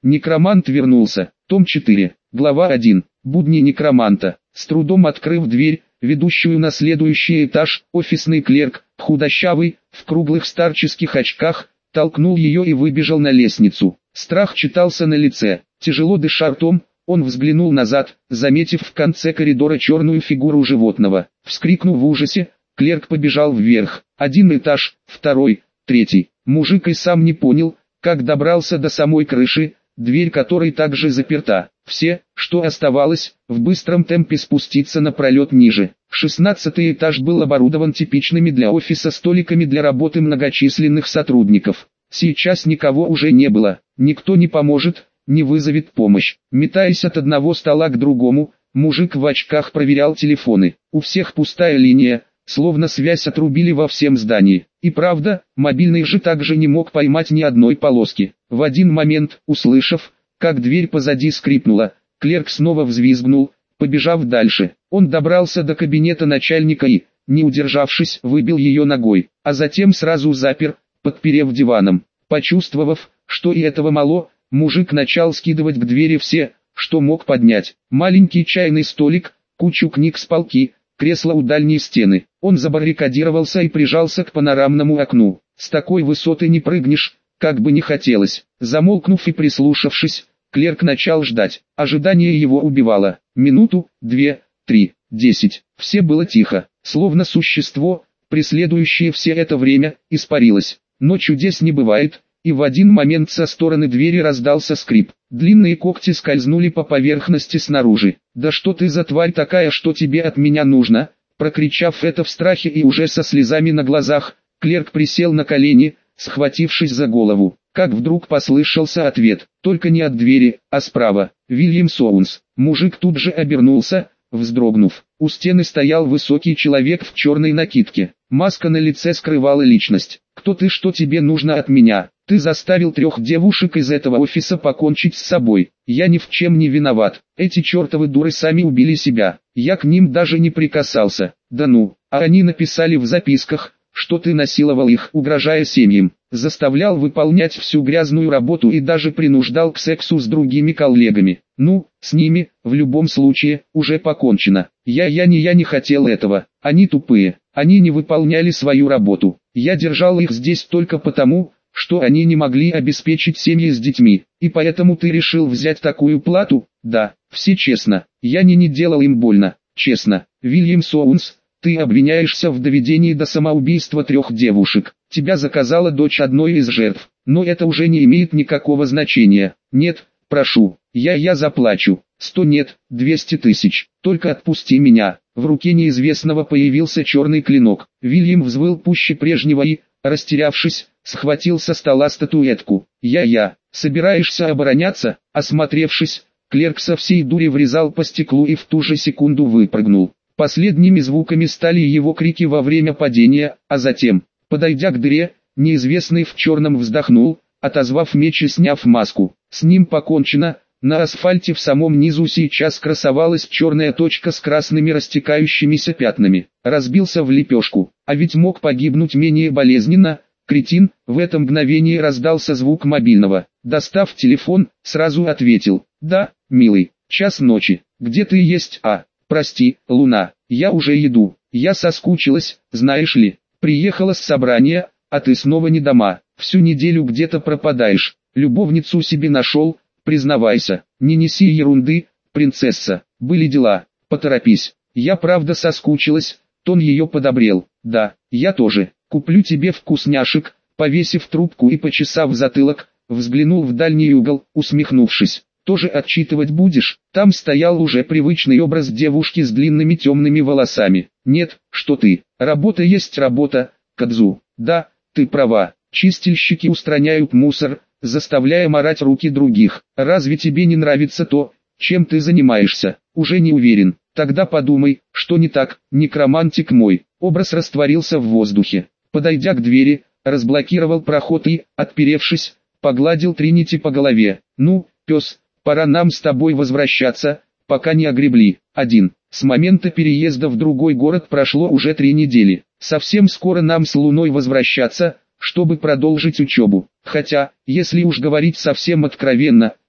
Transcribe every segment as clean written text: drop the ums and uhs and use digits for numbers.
Некромант вернулся. Том 4. Глава 1. Будни некроманта. С трудом открыв дверь, ведущую на следующий этаж, офисный клерк, худощавый, в круглых старческих очках, толкнул ее и выбежал на лестницу. Страх читался на лице. Тяжело дыша ртом, он взглянул назад, заметив в конце коридора черную фигуру животного. Вскрикнув в ужасе, клерк побежал вверх. Один этаж, второй, третий. Мужик и сам не понял, как добрался до самой крыши, дверь которой также заперта. Все, что оставалось, в быстром темпе спуститься на пролет ниже. 16-й этаж был оборудован типичными для офиса столиками для работы многочисленных сотрудников. Сейчас никого уже не было, никто не поможет, не вызовет помощь. Метаясь от одного стола к другому, мужик в очках проверял телефоны. У всех пустая линия, словно связь отрубили во всем здании. И правда, мобильный же также не мог поймать ни одной полоски. В один момент, услышав, как дверь позади скрипнула, клерк снова взвизгнул, побежав дальше. Он добрался до кабинета начальника и, не удержавшись, выбил ее ногой, а затем сразу запер, подперев диваном. Почувствовав, что и этого мало, мужик начал скидывать к двери все, что мог поднять. Маленький чайный столик, кучу книг с полки, кресло у дальней стены. Он забаррикадировался и прижался к панорамному окну. С такой высоты не прыгнешь, как бы не хотелось. Замолкнув и прислушавшись, клерк начал ждать. Ожидание его убивало. Минуту, 2, 3, 10. Все было тихо, словно существо, преследующее все это время, испарилось. Но чудес не бывает, и в один момент со стороны двери раздался скрип. Длинные когти скользнули по поверхности снаружи. «Да что ты за тварь такая, что тебе от меня нужно?» Прокричав это в страхе и уже со слезами на глазах, клерк присел на колени, схватившись за голову. Как вдруг послышался ответ, только не от двери, а справа. Вильям Соунс. Мужик тут же обернулся, вздрогнув. У стены стоял высокий человек в черной накидке. Маска на лице скрывала личность. «Кто ты, что тебе нужно от меня? Ты заставил 3 девушек из этого офиса покончить с собой. Я ни в чем не виноват. Эти чертовы дуры сами убили себя. Я к ним даже не прикасался. Да ну, а они написали в записках, что ты насиловал их, угрожая семьям, заставлял выполнять всю грязную работу и даже принуждал к сексу с другими коллегами. Ну, с ними, в любом случае, уже покончено. Я не хотел этого. Они тупые, они не выполняли свою работу. Я держал их здесь только потому, что они не могли обеспечить семьи с детьми. И поэтому ты решил взять такую плату? Да, все честно. Я не делал им больно, честно. Вильям Соунс, ты обвиняешься в доведении до самоубийства 3 девушек. Тебя заказала дочь одной из жертв. Но это уже не имеет никакого значения. Нет, прошу, я заплачу. 100 нет, 200 тысяч. Только отпусти меня. В руке неизвестного появился черный клинок. Вильям взвыл пуще прежнего и, растерявшись, схватил со стола статуэтку. Собираешься обороняться? Осмотревшись, клерк со всей дури врезал по стеклу и в ту же секунду выпрыгнул. Последними звуками стали его крики во время падения, а затем, подойдя к дыре, неизвестный в черном вздохнул, отозвав меч и сняв маску. С ним покончено. На асфальте в самом низу сейчас красовалась черная точка с красными растекающимися пятнами. Разбился в лепешку, а ведь мог погибнуть менее болезненно. Кретин, в это мгновение раздался звук мобильного. Достав телефон, сразу ответил: «Да, милый, 1:00 ночи, где ты есть, Прости, Луна, я уже иду, я соскучилась, знаешь ли, приехала с собрания, а ты снова не дома, всю неделю где-то пропадаешь, любовницу себе нашел, признавайся, не неси ерунды, принцесса, были дела, поторопись, я правда соскучилась». Тон ее подобрел. «Да, я тоже, куплю тебе вкусняшек». Повесив трубку и почесав затылок, взглянул в дальний угол, усмехнувшись. «Тоже отчитывать будешь?» Там стоял уже привычный образ девушки с длинными темными волосами. «Нет, что ты, работа есть работа, Кадзу. Да, ты права, чистильщики устраняют мусор, заставляя марать руки других. Разве тебе не нравится то, чем ты занимаешься? Уже не уверен. Тогда подумай, что не так, некромантик мой». Образ растворился в воздухе. Подойдя к двери, разблокировал проход и, отперевшись, погладил Тринити по голове. «Ну, пес, пора нам с тобой возвращаться, пока не огребли». 1. С момента переезда в другой город прошло уже 3 недели. Совсем скоро нам с Луной возвращаться, чтобы продолжить учебу. Хотя, если уж говорить совсем откровенно,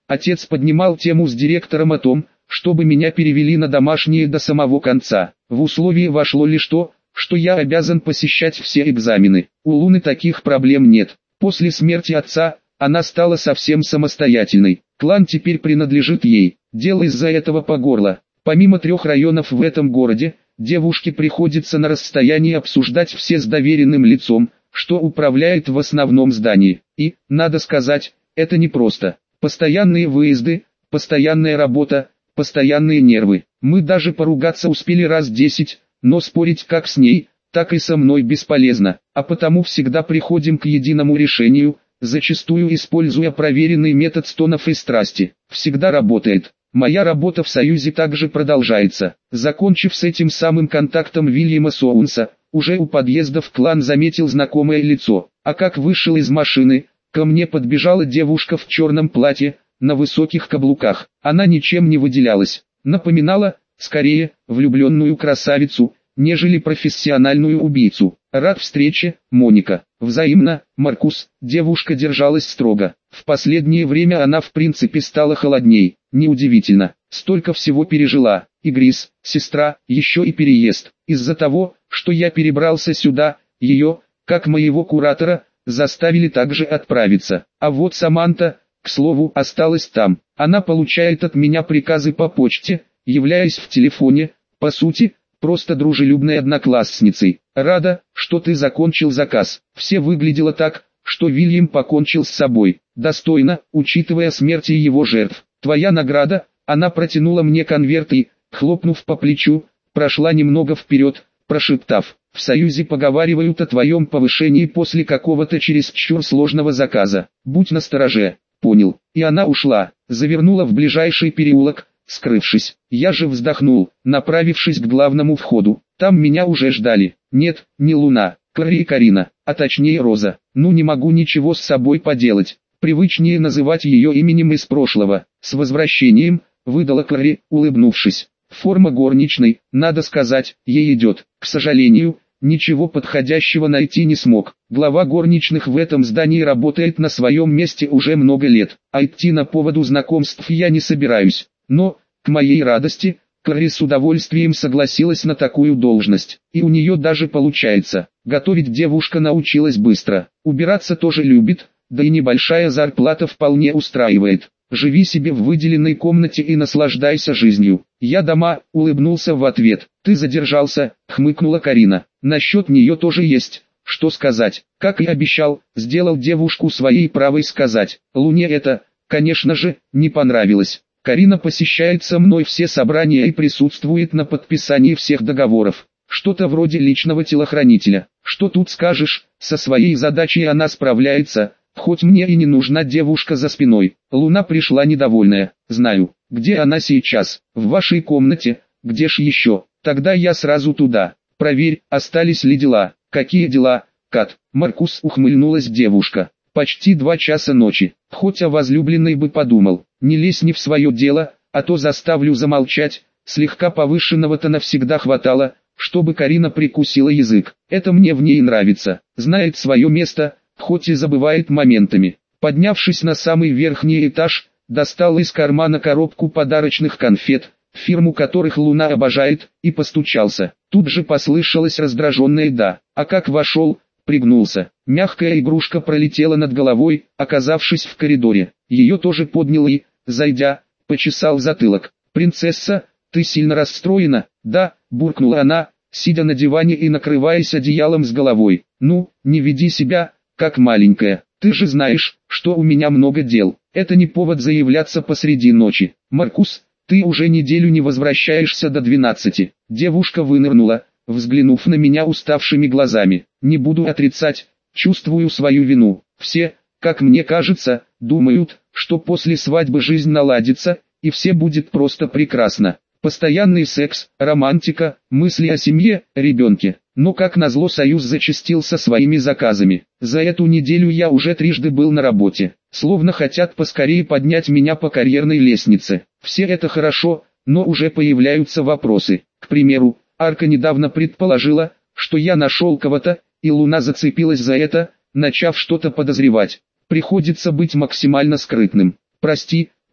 Отец поднимал тему с директором о том, чтобы меня перевели на домашние до самого конца. В условии вошло лишь то, что я обязан посещать все экзамены. У Луны таких проблем нет. После смерти отца, она стала совсем самостоятельной. Клан теперь принадлежит ей. Дело из-за этого по горло. Помимо 3 районов в этом городе, девушке приходится на расстоянии обсуждать все с доверенным лицом, что управляет в основном здании. И, надо сказать, это непросто. Постоянные выезды, постоянная работа, постоянные нервы. Мы даже поругаться успели раз 10, но спорить как с ней, так и со мной бесполезно, а потому всегда приходим к единому решению, зачастую используя проверенный метод стонов и страсти. Всегда работает. Моя работа в Союзе также продолжается. Закончив с этим самым контактом Вильяма Соунса, уже у подъезда в клан заметил знакомое лицо, а как вышел из машины, ко мне подбежала девушка в черном платье, на высоких каблуках. Она ничем не выделялась, напоминала, скорее, влюбленную красавицу, нежели профессиональную убийцу. Рад встрече, Моника. Взаимно, Маркус. Девушка держалась строго. В последнее время она в принципе стала холодней. Неудивительно. Столько всего пережила. И Грис, сестра, еще и переезд. Из-за того, что я перебрался сюда, ее, как моего куратора, заставили также отправиться. А вот Саманта, к слову, осталась там. Она получает от меня приказы по почте, являясь в телефоне, по сути, просто дружелюбной одноклассницей. Рада, что ты закончил заказ. Все выглядело так, что Вильям покончил с собой. Достойно, учитывая смерти его жертв. Твоя награда. Она протянула мне конверт и, хлопнув по плечу, прошла немного вперед, прошептав: в Союзе поговаривают о твоем повышении после какого-то чересчур сложного заказа. Будь настороже. Понял. И она ушла, завернула в ближайший переулок, скрывшись. Я же вздохнул, направившись к главному входу. Там меня уже ждали. Нет, не Луна, Клари и Карина, а точнее Роза. Ну не могу ничего с собой поделать. Привычнее называть ее именем из прошлого. С возвращением, выдала Клари, улыбнувшись. Форма горничной, надо сказать, ей идет. К сожалению, ничего подходящего найти не смог. Глава горничных в этом здании работает на своем месте уже много лет, а идти на поводу знакомств я не собираюсь. Но, к моей радости, Клари с удовольствием согласилась на такую должность, и у нее даже получается. Готовить девушка научилась быстро, убираться тоже любит, да и небольшая зарплата вполне устраивает. Живи себе в выделенной комнате и наслаждайся жизнью. Я дома, улыбнулся в ответ. Ты задержался, хмыкнула Карина. Насчет нее тоже есть, что сказать. Как и обещал, сделал девушку своей правой сказать. Луне это, конечно же, не понравилось. Карина посещает со мной все собрания и присутствует на подписании всех договоров. Что-то вроде личного телохранителя. Что тут скажешь, со своей задачей она справляется, хоть мне и не нужна девушка за спиной. Луна пришла недовольная. Знаю, где она сейчас, в вашей комнате, где ж еще, тогда я сразу туда. Проверь, остались ли дела. Какие дела, Кат? Маркус, ухмыльнулась девушка. Почти 2 часа ночи, хоть о возлюбленной бы подумал. Не лезь не в свое дело, а то заставлю замолчать. Слегка повышенного-то навсегда хватало, чтобы Карина прикусила язык. Это мне в ней нравится, знает свое место, хоть и забывает моментами. Поднявшись на самый верхний этаж, достал из кармана коробку подарочных конфет, фирму которых Луна обожает, и постучался. Тут же послышалось раздраженное «да», а как вошел, пригнулся. Мягкая игрушка пролетела над головой, оказавшись в коридоре. Ее тоже поднял и, зайдя, почесал затылок. «Принцесса, ты сильно расстроена?» «Да», буркнула она, сидя на диване и накрываясь одеялом с головой. «Ну, не веди себя, как маленькая. Ты же знаешь, что у меня много дел. Это не повод заявляться посреди ночи. Маркус, ты уже неделю не возвращаешься до 12. Девушка вынырнула, взглянув на меня уставшими глазами. Не буду отрицать, чувствую свою вину. Все, как мне кажется, думают, что после свадьбы жизнь наладится, и все будет просто прекрасно. Постоянный секс, романтика, мысли о семье, ребенке. Но как назло Союз зачастил со своими заказами. За эту неделю я уже 3 был на работе. Словно хотят поскорее поднять меня по карьерной лестнице. Все это хорошо, но уже появляются вопросы. К примеру, Арка недавно предположила, что я нашел кого-то, и Луна зацепилась за это, начав что-то подозревать. Приходится быть максимально скрытным. Прости,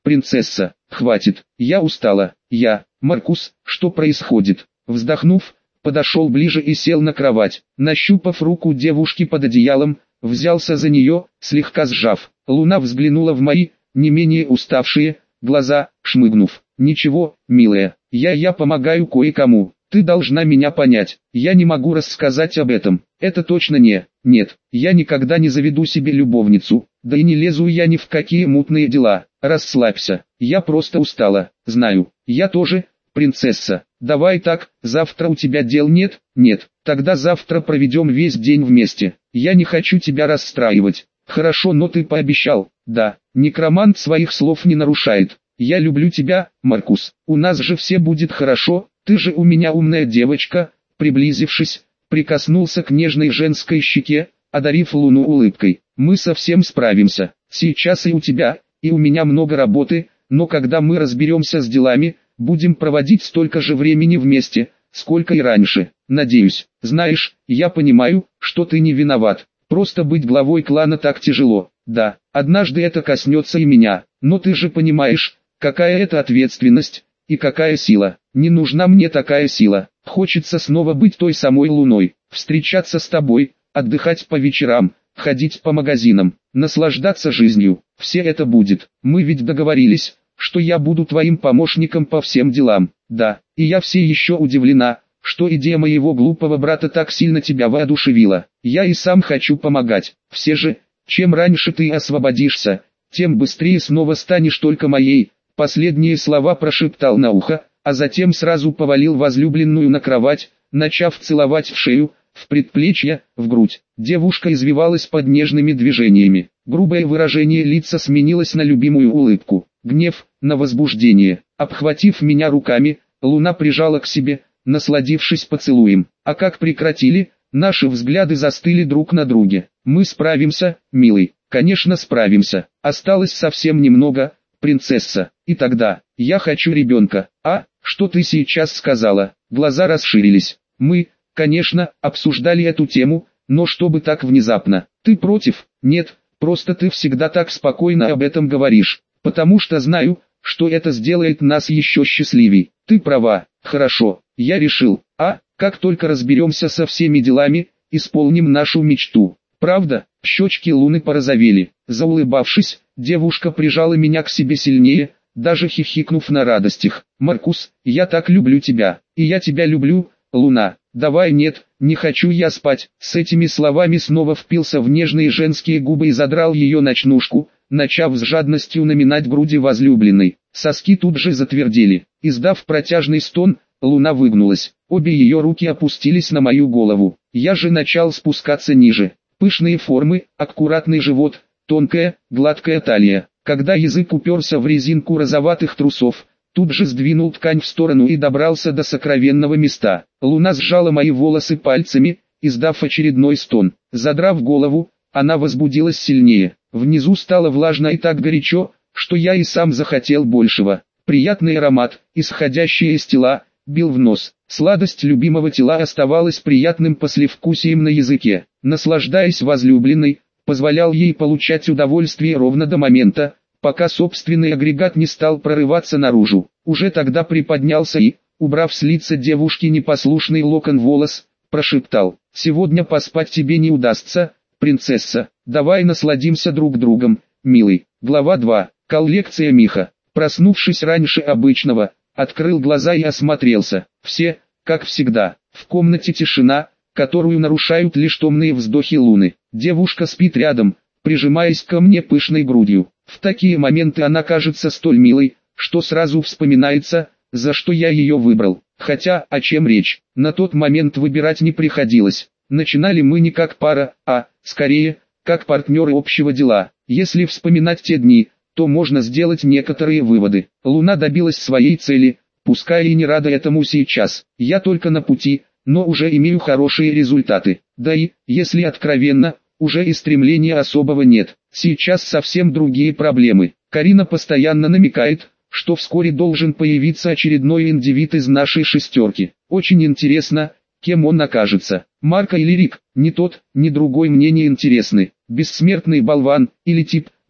принцесса, хватит, я устала, Маркус, что происходит? Вздохнув, подошел ближе и сел на кровать, нащупав руку девушки под одеялом, взялся за нее, слегка сжав. Луна взглянула в мои, не менее уставшие, глаза, шмыгнув. «Ничего, милая, я помогаю кое-кому, ты должна меня понять, я не могу рассказать об этом, это точно нет, я никогда не заведу себе любовницу, да и не лезу я ни в какие мутные дела, расслабься, я просто устала, знаю, я тоже, принцесса, давай так, завтра у тебя дел нет, тогда завтра проведем весь день вместе, я не хочу тебя расстраивать, хорошо, но ты пообещал, да, некромант своих слов не нарушает. Я люблю тебя, Маркус, у нас же все будет хорошо, ты же у меня умная девочка», приблизившись, прикоснулся к нежной женской щеке, одарив Луну улыбкой. «Мы совсем справимся, сейчас и у тебя, и у меня много работы, но когда мы разберемся с делами, будем проводить столько же времени вместе, сколько и раньше, надеюсь. Знаешь, я понимаю, что ты не виноват, просто быть главой клана так тяжело, да, однажды это коснется и меня, но ты же понимаешь, какая это ответственность, и какая сила. Не нужна мне такая сила. Хочется снова быть той самой Луной, встречаться с тобой, отдыхать по вечерам, ходить по магазинам, наслаждаться жизнью. Все это будет. Мы ведь договорились, что я буду твоим помощником по всем делам. Да, и я все еще удивлена, что идея моего глупого брата так сильно тебя воодушевила. Я и сам хочу помогать. Все же, чем раньше ты освободишься, тем быстрее снова станешь только моей. Последние слова прошептал на ухо, а затем сразу повалил возлюбленную на кровать, начав целовать в шею, в предплечье, в грудь. Девушка извивалась под нежными движениями. Грубое выражение лица сменилось на любимую улыбку. Гнев, на возбуждение. Обхватив меня руками, Луна прижала к себе, насладившись поцелуем. А как прекратили, наши взгляды застыли друг на друге. «Мы справимся, милый, конечно справимся. Осталось совсем немного, принцесса. И тогда, я хочу ребенка». «А, что ты сейчас сказала?» Глаза расширились. «Мы, конечно, обсуждали эту тему, но чтобы так внезапно. Ты против?» «Нет, просто ты всегда так спокойно об этом говоришь, потому что знаю, что это сделает нас еще счастливей. Ты права, хорошо, я решил. Как только разберемся со всеми делами, исполним нашу мечту». «Правда?» Щечки Луны порозовели. Заулыбавшись, девушка прижала меня к себе сильнее, даже хихикнув на радостях. «Маркус, я так люблю тебя, и я тебя люблю, Луна. Давай нет, не хочу я спать». С этими словами снова впился в нежные женские губы и задрал ее ночнушку, начав с жадностью наминать груди возлюбленной. Соски тут же затвердели. Издав протяжный стон, Луна выгнулась. Обе ее руки опустились на мою голову. Я же начал спускаться ниже. Пышные формы, аккуратный живот, тонкая, гладкая талия. Когда язык уперся в резинку розоватых трусов, тут же сдвинул ткань в сторону и добрался до сокровенного места. Луна сжала мои волосы пальцами, издав очередной стон. Задрав голову, она возбудилась сильнее. Внизу стало влажно и так горячо, что я и сам захотел большего. Приятный аромат, исходящий из тела, бил в нос. Сладость любимого тела оставалась приятным послевкусием на языке. Наслаждаясь возлюбленной, позволял ей получать удовольствие ровно до момента, пока собственный агрегат не стал прорываться наружу. Уже тогда приподнялся и, убрав с лица девушки непослушный локон волос, прошептал: «Сегодня поспать тебе не удастся, принцесса, давай насладимся друг другом, милый». Глава 2. Коллекция Миха. Проснувшись раньше обычного, открыл глаза и осмотрелся. Все, как всегда, в комнате тишина, которую нарушают лишь томные вздохи Луны. Девушка спит рядом, прижимаясь ко мне пышной грудью. В такие моменты она кажется столь милой, что сразу вспоминается, за что я ее выбрал. Хотя, о чем речь, на тот момент выбирать не приходилось. Начинали мы не как пара, а, скорее, как партнеры общего дела. Если вспоминать те дни, то можно сделать некоторые выводы. Луна добилась своей цели, пускай и не рада этому сейчас. Я только на пути, но уже имею хорошие результаты. Да и, если откровенно, уже и стремления особого нет. Сейчас совсем другие проблемы. Карина постоянно намекает, что вскоре должен появиться очередной индивид из нашей шестерки. Очень интересно, кем он окажется. Марко или Рик, ни тот, ни другой мне не интересны. Бессмертный болван, или тип,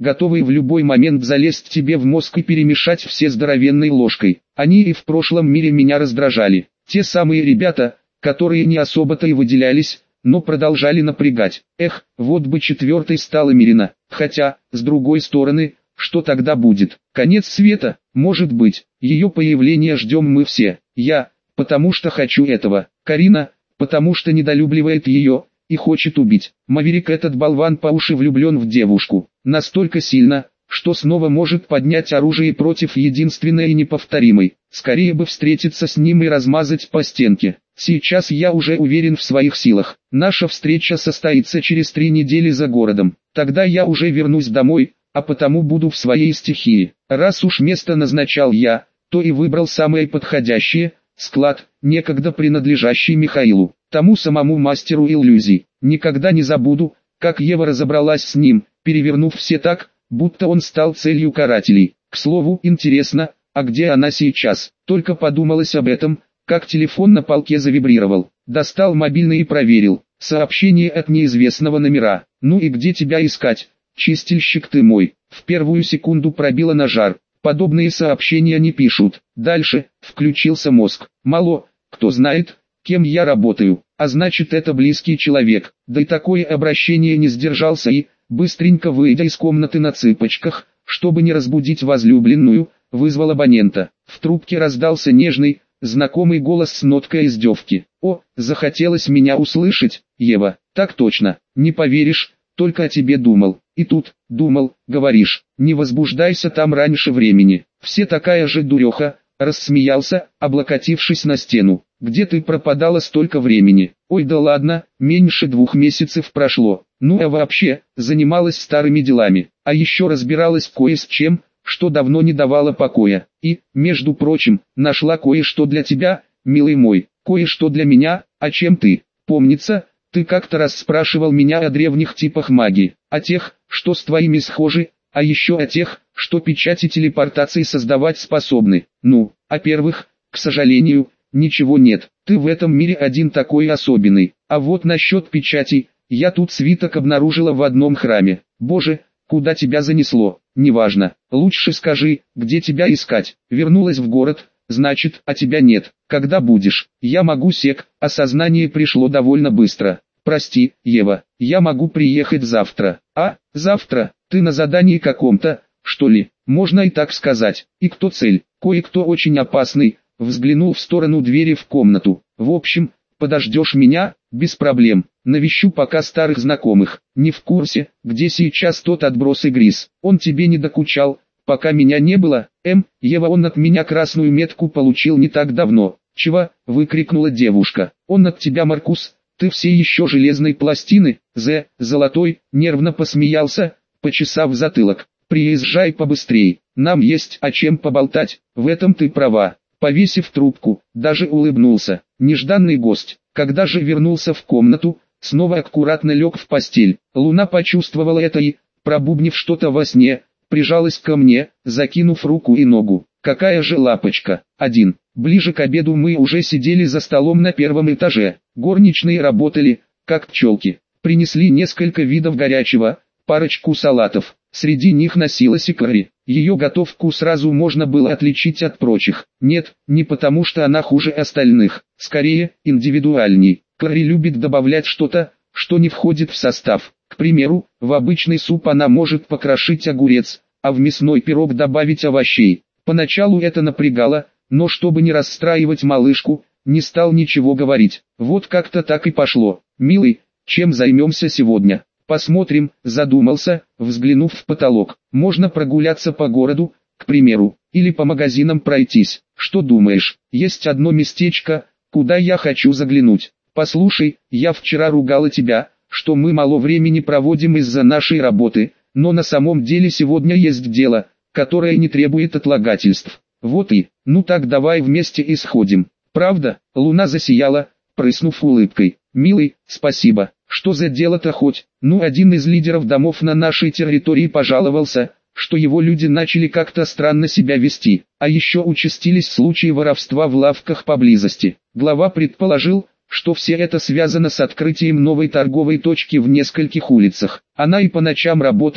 готовые в любой момент залезть тебе в мозг и перемешать все здоровенной ложкой. Они и в прошлом мире меня раздражали. Те самые ребята, которые не особо-то и выделялись, но продолжали напрягать. Эх, вот бы четвертой стала Мирина. Хотя, с другой стороны, что тогда будет? Конец света? Может быть. Ее появление ждем мы все. Я, потому что хочу этого. Карина, потому что недолюбливает ее и хочет убить. Маверик, этот болван, по уши влюблен в девушку. Настолько сильно, что снова может поднять оружие против единственной и неповторимой. Скорее бы встретиться с ним и размазать по стенке. Сейчас я уже уверен в своих силах. Наша встреча состоится через 3 недели за городом. Тогда я уже вернусь домой, а потому буду в своей стихии. Раз уж место назначал я, то и выбрал самое подходящее – склад, некогда принадлежащий Михаилу, тому самому мастеру иллюзий. Никогда не забуду, как Ева разобралась с ним, перевернув все так, будто он стал целью карателей. К слову, интересно, а где она сейчас? Только подумалось об этом, как телефон на полке завибрировал. Достал мобильный и проверил. Сообщение от неизвестного номера. Ну и где тебя искать? Чистильщик ты мой. В первую секунду пробило на жар. Подобные сообщения не пишут. Дальше, включился мозг. Мало, кто знает, кем я работаю. А значит, это близкий человек. Да и такое обращение не сдержался и, быстренько выйдя из комнаты на цыпочках, чтобы не разбудить возлюбленную, вызвал абонента. В трубке раздался нежный, знакомый голос с ноткой издевки. «О, захотелось меня услышать, Ева?» «Так точно, не поверишь, только о тебе думал. И тут, думал, говоришь, не возбуждайся там раньше времени. Все такая же дуреха», рассмеялся, облокотившись на стену. «Где ты пропадала столько времени?» «Ой, да ладно, меньше 2 месяцев прошло. Ну а вообще, занималась старыми делами, а еще разбиралась кое с чем, что давно не давало покоя. И, между прочим, нашла кое-что для тебя, милый мой, кое-что для меня. А чем ты? Помнится, ты как-то раз спрашивал меня о древних типах магии, о тех, что с твоими схожи, а еще о тех, что печати телепортации создавать способны. Ну, о первых, к сожалению, ничего нет. Ты в этом мире один такой особенный. А вот насчет печатей, я тут свиток обнаружила в одном храме. Боже, куда тебя занесло? Неважно. Лучше скажи, где тебя искать. Вернулась в город, значит, а тебя нет. Когда будешь? Я могу осознание пришло довольно быстро. Прости, Ева, я могу приехать завтра. А, завтра? Ты на задании каком-то, что ли? Можно и так сказать. И кто цель? Кое-кто очень опасный. Взглянул в сторону двери в комнату. В общем, подождешь меня? Без проблем. Навещу пока старых знакомых. Не в курсе, где сейчас тот отброс Игрис. Он тебе не докучал, пока меня не было? Ева, он от меня красную метку получил не так давно. Чего? Выкрикнула девушка. Он от тебя, Маркус? Ты все еще железной пластины? Золотой, нервно посмеялся, почесав затылок. Приезжай побыстрей, нам есть о чем поболтать. В этом ты права. Повесив трубку, даже улыбнулся. Нежданный гость. Когда же вернулся в комнату, снова аккуратно лег в постель. Луна почувствовала это и, пробубнив что-то во сне, прижалась ко мне, закинув руку и ногу. Какая же лапочка. 1. Ближе к обеду мы уже сидели за столом на 1-м этаже. Горничные работали, как пчелки. Принесли несколько видов горячего, парочку салатов. Среди них носилась и карри. Ее готовку сразу можно было отличить от прочих. Нет, не потому что она хуже остальных, скорее, индивидуальней. Карри любит добавлять что-то, что не входит в состав. К примеру, в обычный суп она может покрошить огурец, а в мясной пирог добавить овощей. Поначалу это напрягало, но чтобы не расстраивать малышку, не стал ничего говорить. Вот как-то так и пошло. «Милый, чем займемся сегодня?» «Посмотрим», задумался, взглянув в потолок. «Можно прогуляться по городу, к примеру, или по магазинам пройтись. Что думаешь? Есть одно местечко, куда я хочу заглянуть. Послушай, я вчера ругала тебя, что мы мало времени проводим из-за нашей работы, но на самом деле сегодня есть дело, которое не требует отлагательств. Вот и, ну так давай вместе и сходим. Правда?» Луна засияла, прыснув улыбкой. «Милый, спасибо. Что за дело-то хоть?» «Ну, один из лидеров домов на нашей территории пожаловался, что его люди начали как-то странно себя вести, а еще участились случаи воровства в лавках поблизости. Глава предположил, что все это связано с открытием новой торговой точки в нескольких улицах. Она и по ночам работает,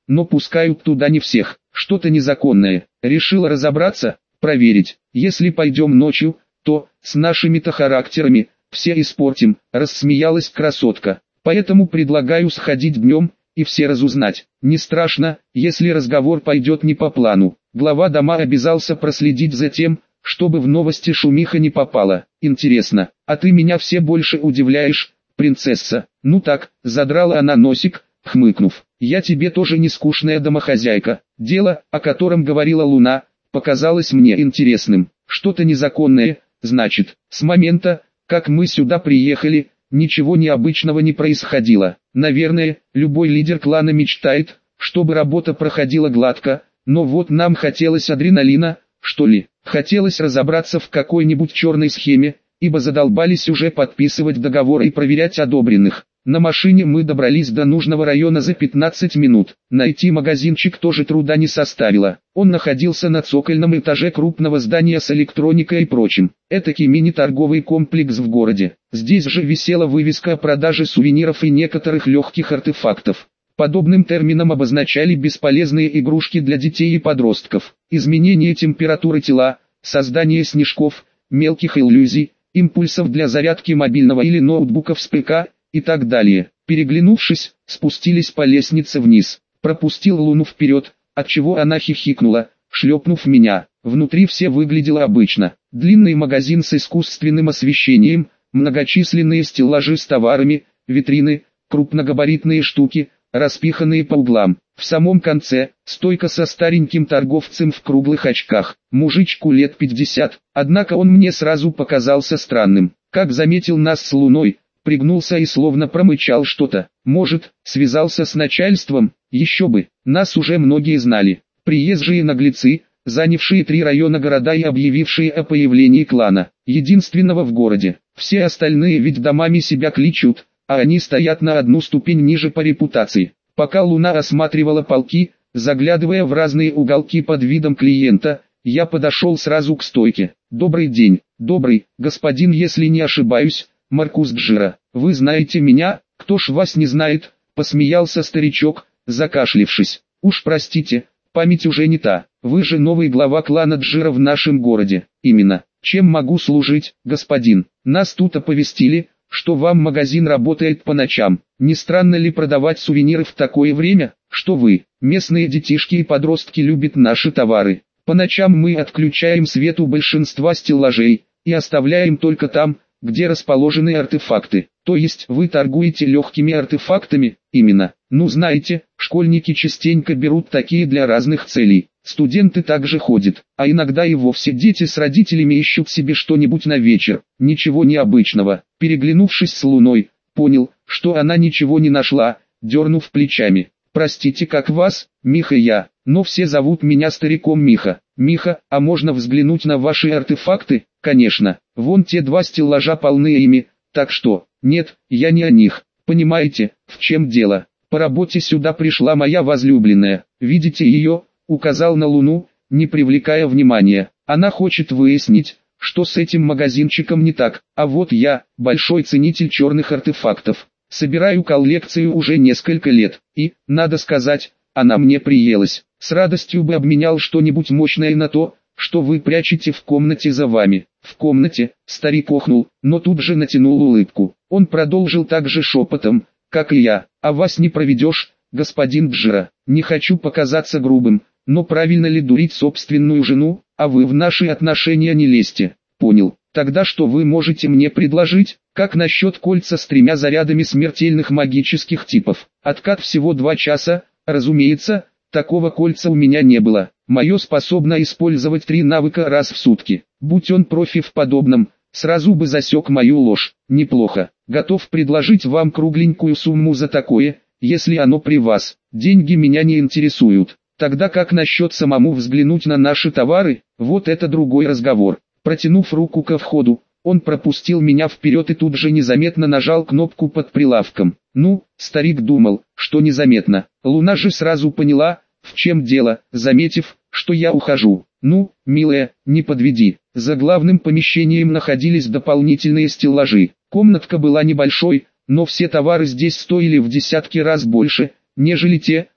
но пускают туда не всех. Что-то незаконное. Решила разобраться, проверить. Если пойдем ночью, то, с нашими-то характерами, все испортим, рассмеялась красотка. Поэтому предлагаю сходить днем, и все разузнать. Не страшно, если разговор пойдет не по плану. Глава дома обязался проследить за тем, чтобы в новости шумиха не попала. Интересно, а ты меня все больше удивляешь, принцесса. Ну так, задрала она носик, хмыкнув. Я тебе тоже не скучная домохозяйка. Дело, о котором говорила Луна, показалось мне интересным. Что-то незаконное, значит. С момента, как мы сюда приехали, ничего необычного не происходило. Наверное, любой лидер клана мечтает, чтобы работа проходила гладко, но вот нам хотелось адреналина, что ли. Хотелось разобраться в какой-нибудь черной схеме, ибо задолбались уже подписывать договор и проверять одобренных. На машине мы добрались до нужного района за 15 минут. Найти магазинчик тоже труда не составило. Он находился на цокольном этаже крупного здания с электроникой и прочим. Этакий мини-торговый комплекс в городе. Здесь же висела вывеска о продаже сувениров и некоторых легких артефактов. Подобным термином обозначали бесполезные игрушки для детей и подростков. Изменение температуры тела, создание снежков, мелких иллюзий, импульсов для зарядки мобильного или ноутбуков с ПК и так далее. Переглянувшись, спустились по лестнице вниз. Пропустил Луну вперед, отчего она хихикнула, шлепнув меня. Внутри все выглядело обычно. Длинный магазин с искусственным освещением, многочисленные стеллажи с товарами, витрины, крупногабаритные штуки, распиханные по углам. В самом конце, стойка со стареньким торговцем в круглых очках, мужичку лет 50, однако он мне сразу показался странным. Как заметил нас с Луной, пригнулся и словно промычал что-то. Может, связался с начальством? Еще бы, нас уже многие знали. Приезжие наглецы, занявшие 3 района города и объявившие о появлении клана, единственного в городе. Все остальные ведь домами себя кличут, а они стоят на одну ступень ниже по репутации. Пока Луна осматривала полки, заглядывая в разные уголки под видом клиента, я подошел сразу к стойке. «Добрый день, добрый, господин, если не ошибаюсь, Маркус Джира. Вы знаете меня, кто ж вас не знает?» — посмеялся старичок, закашлившись. «Уж простите, память уже не та. Вы же новый глава клана Джира в нашем городе». «Именно. Чем могу служить, господин? Нас тут оповестили, что вам магазин работает по ночам. Не странно ли продавать сувениры в такое время? Что вы, местные детишки и подростки любят наши товары. По ночам мы отключаем свет у большинства стеллажей и оставляем только там, где расположены артефакты. То есть вы торгуете легкими артефактами?» «Именно. Ну знаете, школьники частенько берут такие для разных целей. Студенты также ходят, а иногда и вовсе дети с родителями ищут себе что-нибудь на вечер. Ничего необычного». Переглянувшись с Луной, понял, что она ничего не нашла, дернув плечами. «Простите, как вас, Миха я, но все зовут меня стариком Миха». «Миха, а можно взглянуть на ваши артефакты?» «Конечно, вон те 2 стеллажа полны ими, так что...» «Нет, я не о них. Понимаете, в чем дело? По работе сюда пришла моя возлюбленная. Видите ее?» — указал на Луну, не привлекая внимания. «Она хочет выяснить, что с этим магазинчиком не так. А вот я, большой ценитель черных артефактов. Собираю коллекцию уже несколько лет, и, надо сказать, она мне приелась. С радостью бы обменял что-нибудь мощное на то, что вы прячете в комнате за вами». «В комнате?» — старик охнул, но тут же натянул улыбку. Он продолжил так же шепотом, как и я. «А вас не проведешь, господин Джира. Не хочу показаться грубым, но правильно ли дурить собственную жену, а вы в наши отношения не лезьте?» «Понял. Тогда что вы можете мне предложить? Как насчет кольца с 3 зарядами смертельных магических типов? Откат всего 2 часа, разумеется, такого кольца у меня не было. Мое способно использовать 3 навыка раз в сутки. Будь он профи в подобном, сразу бы засек мою ложь. Неплохо. Готов предложить вам кругленькую сумму за такое, если оно при вас. Деньги меня не интересуют. Тогда как насчет самому взглянуть на наши товары? Вот это другой разговор». Протянув руку ко входу, он пропустил меня вперед и тут же незаметно нажал кнопку под прилавком. Ну, старик думал, что незаметно. Луна же сразу поняла, в чем дело, заметив, что я ухожу. «Ну, милая, не подведи». За главным помещением находились дополнительные стеллажи. Комнатка была небольшой, но все товары здесь стоили в десятки раз больше, нежели те,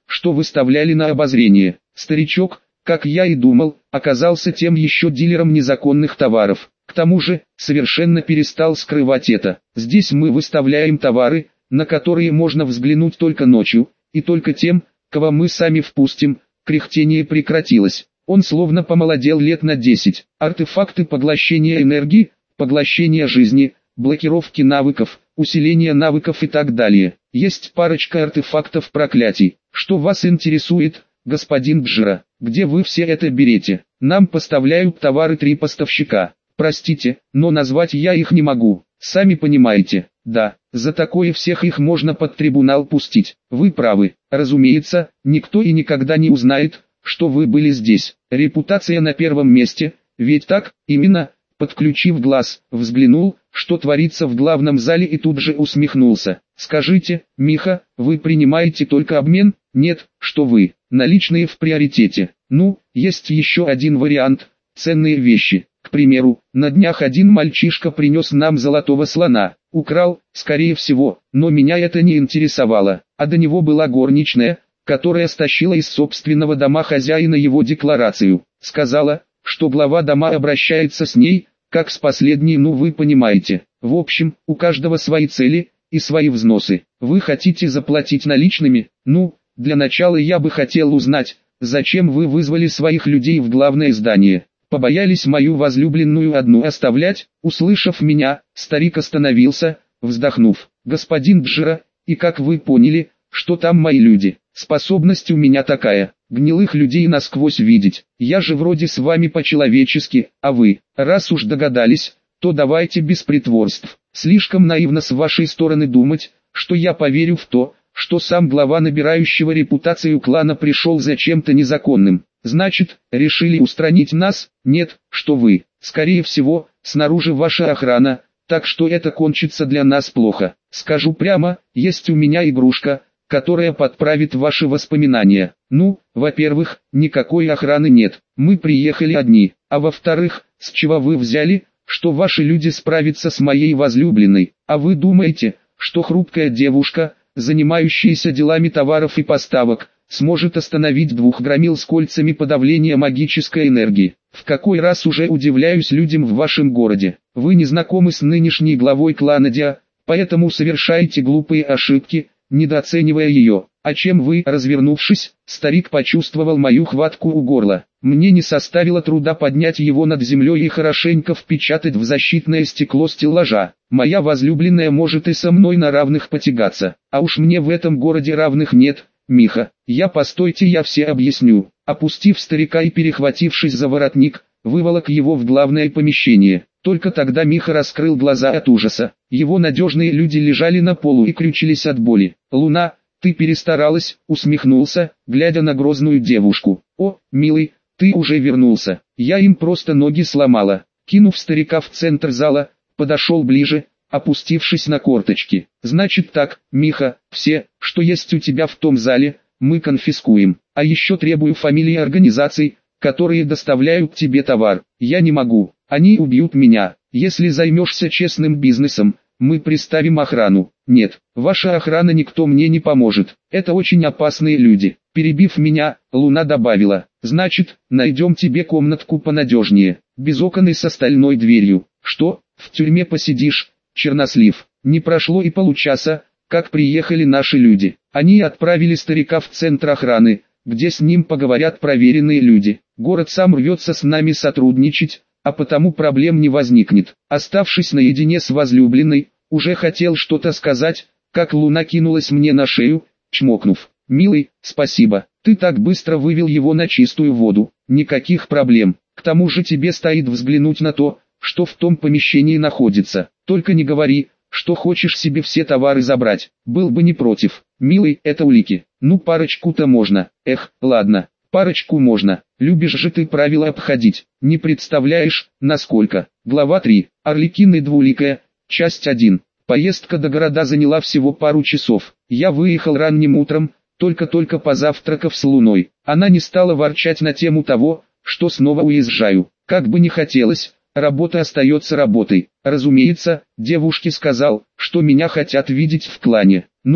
что выставляли на обозрение. Старичок, как я и думал, оказался тем еще дилером незаконных товаров. К тому же, совершенно перестал скрывать это. Здесь мы выставляем товары, на которые можно взглянуть только ночью, и только тем, кого мы сами впустим. Кряхтение прекратилось. Он словно помолодел лет на 10. Артефакты поглощения энергии, поглощения жизни, блокировки навыков, усиления навыков и так далее. Есть парочка артефактов проклятий. Что вас интересует, господин Джира? Где вы все это берете? Нам поставляют товары 3 поставщика. Простите, но назвать я их не могу. Сами понимаете. Да, за такое всех их можно под трибунал пустить. Вы правы. Разумеется, никто и никогда не узнает, что вы были здесь. Репутация на первом месте, ведь так, именно. Подключив глаз, взглянул, что творится в главном зале, и тут же усмехнулся. Скажите, Миха, вы принимаете только обмен? Нет, что вы, наличные в приоритете. Ну, есть еще один вариант, ценные вещи. К примеру, на днях один мальчишка принес нам золотого слона. Украл, скорее всего, но меня это не интересовало. А до него была горничная, которая стащила из собственного дома хозяина его декларацию. Сказала, что глава дома обращается с ней, как с последней, ну вы понимаете. В общем, у каждого свои цели и свои взносы. Вы хотите заплатить наличными? Ну, для начала я бы хотел узнать, зачем вы вызвали своих людей в главное здание. Побоялись мою возлюбленную одну оставлять? Услышав меня, старик остановился, вздохнув. Господин Джира, и как вы поняли, что там мои люди? Способность у меня такая, гнилых людей насквозь видеть. Я же вроде с вами по-человечески, а вы, раз уж догадались, то давайте без притворств. Слишком наивно с вашей стороны думать, что я поверю в то, что сам глава набирающего репутацию клана пришел за чем-то незаконным. Значит, решили устранить нас? Нет, что вы. Скорее всего, снаружи ваша охрана, так что это кончится для нас плохо. Скажу прямо, есть у меня игрушка, которая подправит ваши воспоминания. Ну, во-первых, никакой охраны нет, мы приехали одни, а во-вторых, с чего вы взяли, что ваши люди справятся с моей возлюбленной? А вы думаете, что хрупкая девушка, занимающаяся делами товаров и поставок, сможет остановить 2 громил с кольцами подавления магической энергии? В какой раз уже удивляюсь людям в вашем городе. Вы не знакомы с нынешней главой клана Диа, поэтому совершаете глупые ошибки, недооценивая ее. А чем вы, развернувшись, старик почувствовал мою хватку у горла. Мне не составило труда поднять его над землей и хорошенько впечатать в защитное стекло стеллажа. Моя возлюбленная может и со мной на равных потягаться, а уж мне в этом городе равных нет. Миха, постойте, я все объясню. Опустив старика и перехватившись за воротник, выволок его в главное помещение. Только тогда Миха раскрыл глаза от ужаса. Его надежные люди лежали на полу и крючились от боли. «Луна, ты перестаралась», — усмехнулся, глядя на грозную девушку. «О, милый, ты уже вернулся. Я им просто ноги сломала». Кинув старика в центр зала, подошел ближе, опустившись на корточки. «Значит так, Миха, все, что есть у тебя в том зале, мы конфискуем. А еще требую фамилии организаций, которые доставляют тебе товар. Я не могу, они убьют меня. Если займешься честным бизнесом, мы приставим охрану». «Нет, ваша охрана, никто мне не поможет. Это очень опасные люди». Перебив меня, Луна добавила: «Значит, найдем тебе комнатку понадежнее, без окон и с стальной дверью». «Что, в тюрьме посидишь, чернослив?» Не прошло и получаса, как приехали наши люди. Они отправили старика в центр охраны, где с ним поговорят проверенные люди. Город сам рвется с нами сотрудничать, а потому проблем не возникнет. Оставшись наедине с возлюбленной, уже хотел что-то сказать, как Луна кинулась мне на шею, чмокнув. «Милый, спасибо, ты так быстро вывел его на чистую воду. Никаких проблем. К тому же тебе стоит взглянуть на то, что в том помещении находится. Только не говори, что хочешь себе все товары забрать. Был бы не против. Милый, это улики. Ну, парочку-то можно. Эх, ладно, парочку можно. Любишь же ты правила обходить. Не представляешь, насколько». Глава 3. Арлекин и Двуликая. Часть 1. Поездка до города заняла всего пару часов. Я выехал ранним утром, только-только позавтракав с Луной. Она не стала ворчать на тему того, что снова уезжаю. Как бы не хотелось, работа остается работой. Разумеется, девушке сказал, что меня хотят видеть в клане. Ну,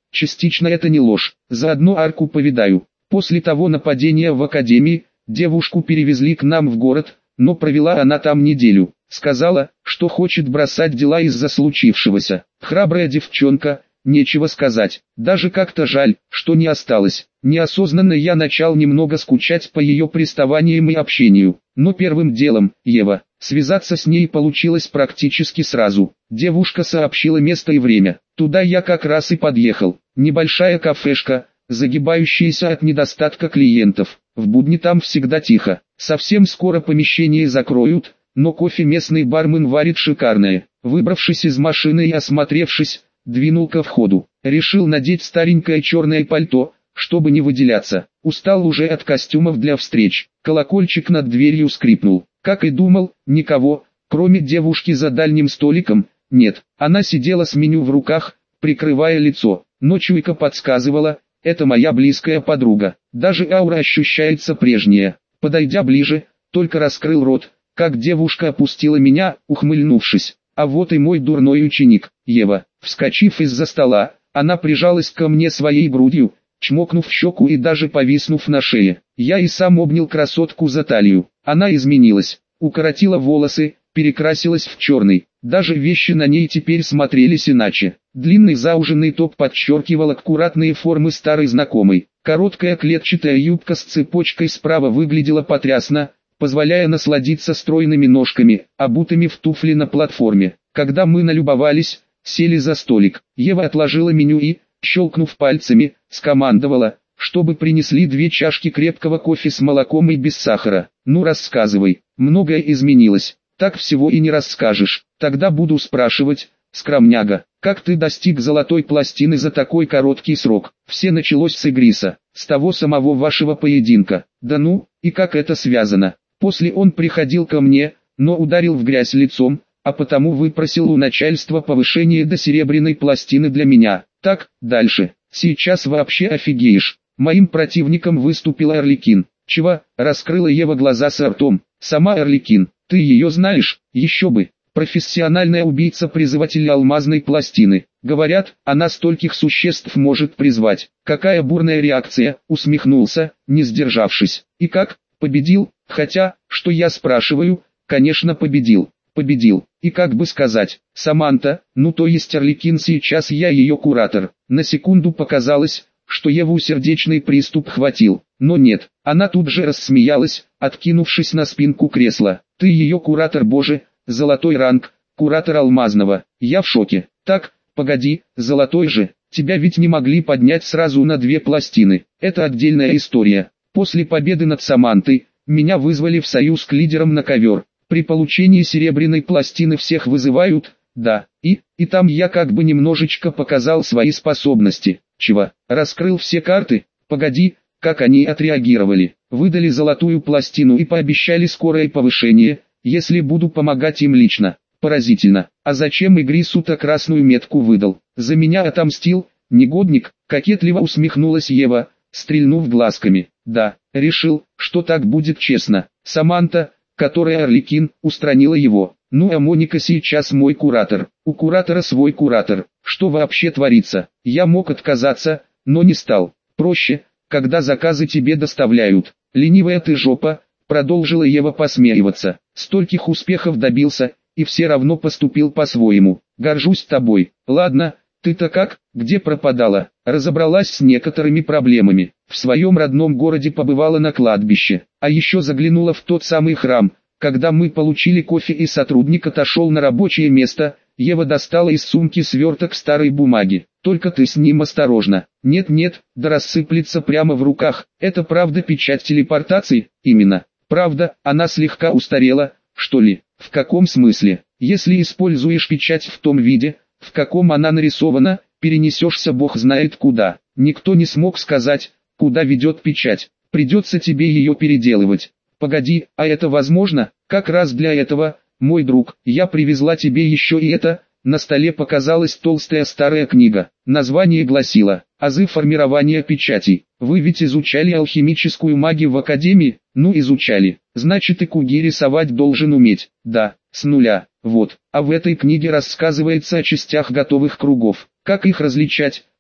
частично это не ложь, заодно Арку повидаю. После того нападения в академии, девушку перевезли к нам в город, но провела она там неделю. Сказала, что хочет бросать дела из-за случившегося. Храбрая девчонка, нечего сказать. Даже как-то жаль, что не осталось. Неосознанно я начал немного скучать по ее приставаниям и общению. Но первым делом, Ева, связаться с ней получилось практически сразу. Девушка сообщила место и время. Туда я как раз и подъехал. Небольшая кафешка, загибающаяся от недостатка клиентов. В будни там всегда тихо. Совсем скоро помещение закроют, но кофе местный бармен варит шикарное. Выбравшись из машины и осмотревшись, двинул ко входу. Решил надеть старенькое черное пальто, чтобы не выделяться. Устал уже от костюмов для встреч. Колокольчик над дверью скрипнул. Как и думал, никого, кроме девушки за дальним столиком, нет. Она сидела с меню в руках, прикрывая лицо. Но чуйка подсказывала, это моя близкая подруга. Даже аура ощущается прежняя. Подойдя ближе, только раскрыл рот, как девушка опустила меня, ухмыльнувшись. А вот и мой дурной ученик, Ева. Вскочив из-за стола, она прижалась ко мне своей грудью, чмокнув в щеку и даже повиснув на шее. Я и сам обнял красотку за талию. Она изменилась, укоротила волосы, перекрасилась в черный. Даже вещи на ней теперь смотрелись иначе. Длинный зауженный топ подчеркивал аккуратные формы старой знакомой. Короткая клетчатая юбка с цепочкой справа выглядела потрясно, позволяя насладиться стройными ножками, обутыми в туфли на платформе. Когда мы налюбовались, сели за столик. Ева отложила меню и, щелкнув пальцами, скомандовала, чтобы принесли 2 чашки крепкого кофе с молоком и без сахара. Ну рассказывай, многое изменилось, так всего и не расскажешь. Тогда буду спрашивать, скромняга, как ты достиг золотой пластины за такой короткий срок? Все началось с Игриса, с того самого вашего поединка. Да ну, и как это связано? После он приходил ко мне, но ударил в грязь лицом, а потому выпросил у начальства повышение до серебряной пластины для меня. Так, дальше. Сейчас вообще офигеешь. Моим противником выступила Арлекин. Чего? Раскрыла Ева глаза с ртом. Сама Арлекин. Ты ее знаешь? Еще бы. Профессиональная убийца-призыватель алмазной пластины. Говорят, она стольких существ может призвать. Какая бурная реакция, усмехнулся, не сдержавшись. И как? Победил? Хотя, что я спрашиваю? Конечно победил. Победил. И как бы сказать, Саманта, ну то есть Арлекин, сейчас я ее куратор. На секунду показалось, что Еву сердечный приступ хватил. Но нет, она тут же рассмеялась, откинувшись на спинку кресла. Ты ее куратор, боже, золотой ранг, куратор алмазного. Я в шоке. Так, погоди, золотой же, тебя ведь не могли поднять сразу на 2 пластины. Это отдельная история. После победы над Самантой, меня вызвали в союз к лидерам на ковер. При получении серебряной пластины всех вызывают, да, и там я как бы немножечко показал свои способности. Чего? Раскрыл все карты? Погоди, как они отреагировали? Выдали золотую пластину и пообещали скорое повышение, если буду помогать им лично. Поразительно. А зачем Игрису-то красную метку выдал? За меня отомстил, негодник, кокетливо усмехнулась Ева, стрельнув глазками. Да, решил, что так будет честно. Саманта, которая Арлекин, устранила его. Ну а Моника сейчас мой куратор. У куратора свой куратор. Что вообще творится? Я мог отказаться, но не стал. Проще, когда заказы тебе доставляют. Ленивая ты жопа, продолжила Ева посмеиваться. Стольких успехов добился, и все равно поступил по-своему. Горжусь тобой. Ладно, ты-то как, где пропадала? Разобралась с некоторыми проблемами. В своем родном городе побывала на кладбище. А еще заглянула в тот самый храм. Когда мы получили кофе и сотрудник отошел на рабочее место, Ева достала из сумки сверток старой бумаги. Только ты с ним осторожно. Нет-нет, да рассыплется прямо в руках. Это правда печать телепортации? Именно. Правда, она слегка устарела, что ли? В каком смысле? Если используешь печать в том виде, в каком она нарисована, перенесешься бог знает куда. Никто не смог сказать, куда ведет печать. Придется тебе ее переделывать. Погоди, а это возможно? Как раз для этого, мой друг, я привезла тебе еще и это. На столе показалась толстая старая книга. Название гласило «Азы формирования печатей». Вы ведь изучали алхимическую магию в академии? Ну изучали. Значит и круги рисовать должен уметь. Да, с нуля. Вот. А в этой книге рассказывается о частях готовых кругов. Как их различать,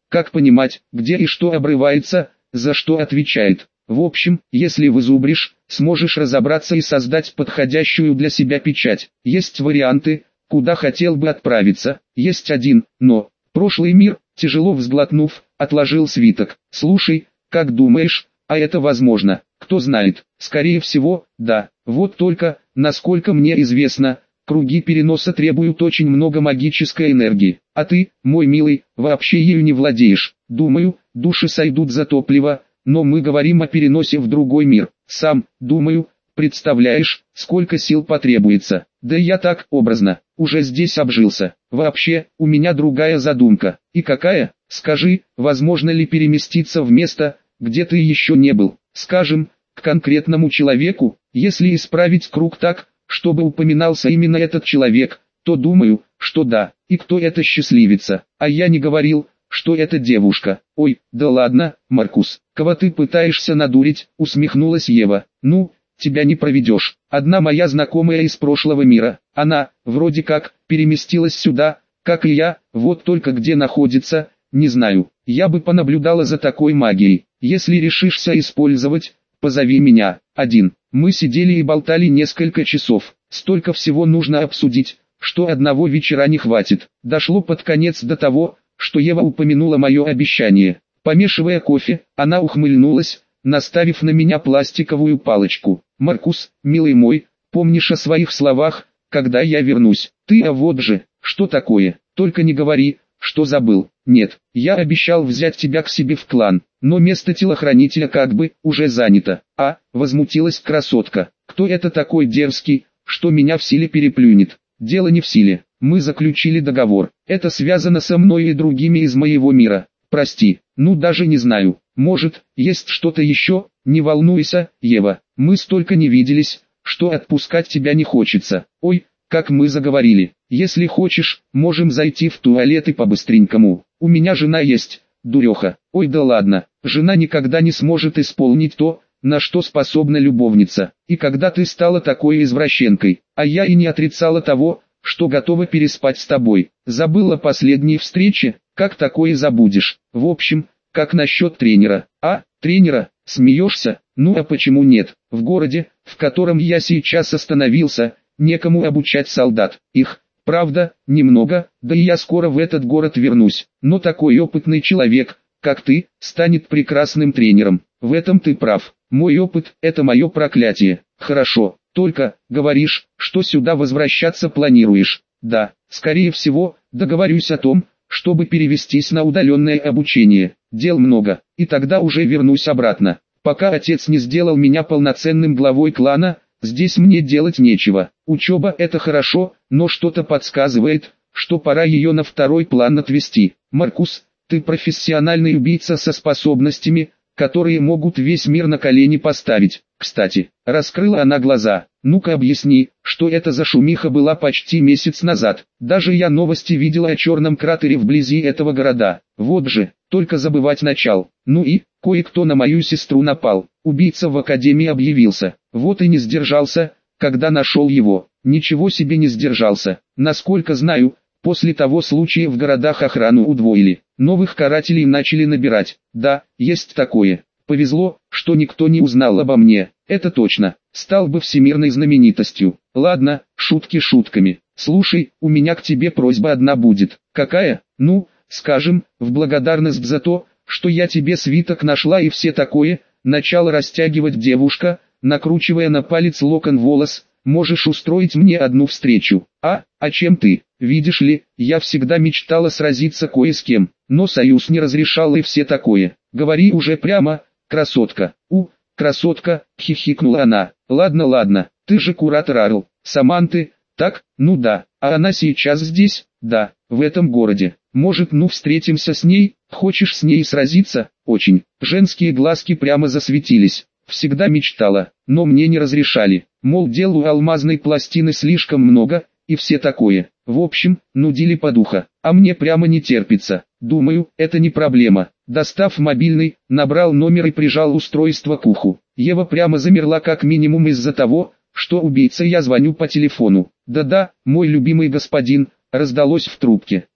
как понимать, где и что обрывается, за что отвечает. В общем, если вызубришь, сможешь разобраться и создать подходящую для себя печать. Есть варианты, куда хотел бы отправиться, есть один, но... Прошлый мир, тяжело взглотнув, отложил свиток. Слушай, как думаешь, а это возможно? Кто знает, скорее всего, да. Вот только, насколько мне известно, круги переноса требуют очень много магической энергии. А ты, мой милый, вообще ею не владеешь. Думаю, души сойдут за топливо, но мы говорим о переносе в другой мир. Сам, думаю, представляешь, сколько сил потребуется. Да я так, образно, уже здесь обжился. Вообще, у меня другая задумка. И какая? Скажи, возможно ли переместиться в место, где ты еще не был? Скажем, к конкретному человеку? Если исправить круг так, чтобы упоминался именно этот человек, то думаю, что да. И кто это счастливится? А я не говорил, что это девушка. Ой, да ладно, Маркус, кого ты пытаешься надурить? Усмехнулась Ева. Ну, тебя не проведешь. Одна моя знакомая из прошлого мира, она, вроде как, переместилась сюда, как и я, вот только где находится, не знаю. Я бы понаблюдала за такой магией. Если решишься использовать, позови меня. Один. Мы сидели и болтали несколько часов. Столько всего нужно обсудить, что одного вечера не хватит. Дошло под конец до того, что Ева упомянула мое обещание. Помешивая кофе, она ухмыльнулась, наставив на меня пластиковую палочку. «Маркус, милый мой, помнишь о своих словах, когда я вернусь? Ты, а вот же, что такое? Только не говори, что забыл. Нет, я обещал взять тебя к себе в клан, но место телохранителя как бы уже занято». «А?» — возмутилась красотка. «Кто это такой дерзкий, что меня в силе переплюнет?» «Дело не в силе. Мы заключили договор. Это связано со мной и другими из моего мира. Прости, ну даже не знаю. Может, есть что-то еще? Не волнуйся, Ева. Мы столько не виделись, что отпускать тебя не хочется. Ой, как мы заговорили. Если хочешь, можем зайти в туалет и по-быстренькому. У меня жена есть, дуреха». «Ой, да ладно. Жена никогда не сможет исполнить то, на что способна любовница. И когда ты стала такой извращенкой, а я и не отрицала того, что готова переспать с тобой. Забыла последние встречи, как такое забудешь? В общем, как насчет тренера?» «А, тренера, смеешься? Ну а почему нет? В городе, в котором я сейчас остановился, некому обучать солдат. Их, правда, немного, да и я скоро в этот город вернусь. Но такой опытный человек, как ты, станет прекрасным тренером. В этом ты прав. Мой опыт – это мое проклятие. Хорошо. Только, говоришь, что сюда возвращаться планируешь?» «Да, скорее всего, договорюсь о том, чтобы перевестись на удаленное обучение. Дел много, и тогда уже вернусь обратно. Пока отец не сделал меня полноценным главой клана, здесь мне делать нечего. Учеба – это хорошо, но что-то подсказывает, что пора ее на второй план отвести. Маркус, ты профессиональный убийца со способностями, которые могут весь мир на колени поставить. Кстати, раскрыла она глаза. Ну-ка объясни, что это за шумиха была почти месяц назад. Даже я новости видела о черном кратере вблизи этого города. Вот же, только забывать начал. Ну и, кое-кто на мою сестру напал. Убийца в академии объявился. Вот и не сдержался, когда нашел его. Ничего себе не сдержался. Насколько знаю, после того случая в городах охрану удвоили. Новых карателей начали набирать. Да, есть такое. Повезло, что никто не узнал обо мне. Это точно. Стал бы всемирной знаменитостью. Ладно, шутки шутками. Слушай, у меня к тебе просьба одна будет. Какая? Ну, скажем, в благодарность за то, что я тебе свиток нашла и все такое, начала растягивать девушка, накручивая на палец локон волос. Можешь устроить мне одну встречу. А чем ты? Видишь ли, я всегда мечтала сразиться кое с кем, но союз не разрешал и все такое. Говори уже прямо, красотка. Красотка, хихикнула она. Ладно, ты же куратор Арл, Саманты, так, ну да, а она сейчас здесь? Да, в этом городе. Может, встретимся с ней? Хочешь с ней сразиться? Очень. Женские глазки прямо засветились. Всегда мечтала, но мне не разрешали. Мол, дел у алмазной пластины слишком много, и все такое. В общем, нудили по духу. А мне прямо не терпится. Думаю, это не проблема. Достав мобильный, набрал номер и прижал устройство к уху. Ева прямо замерла как минимум из-за того, что убийца я звоню по телефону. «Да-да, мой любимый господин», раздалось в трубке.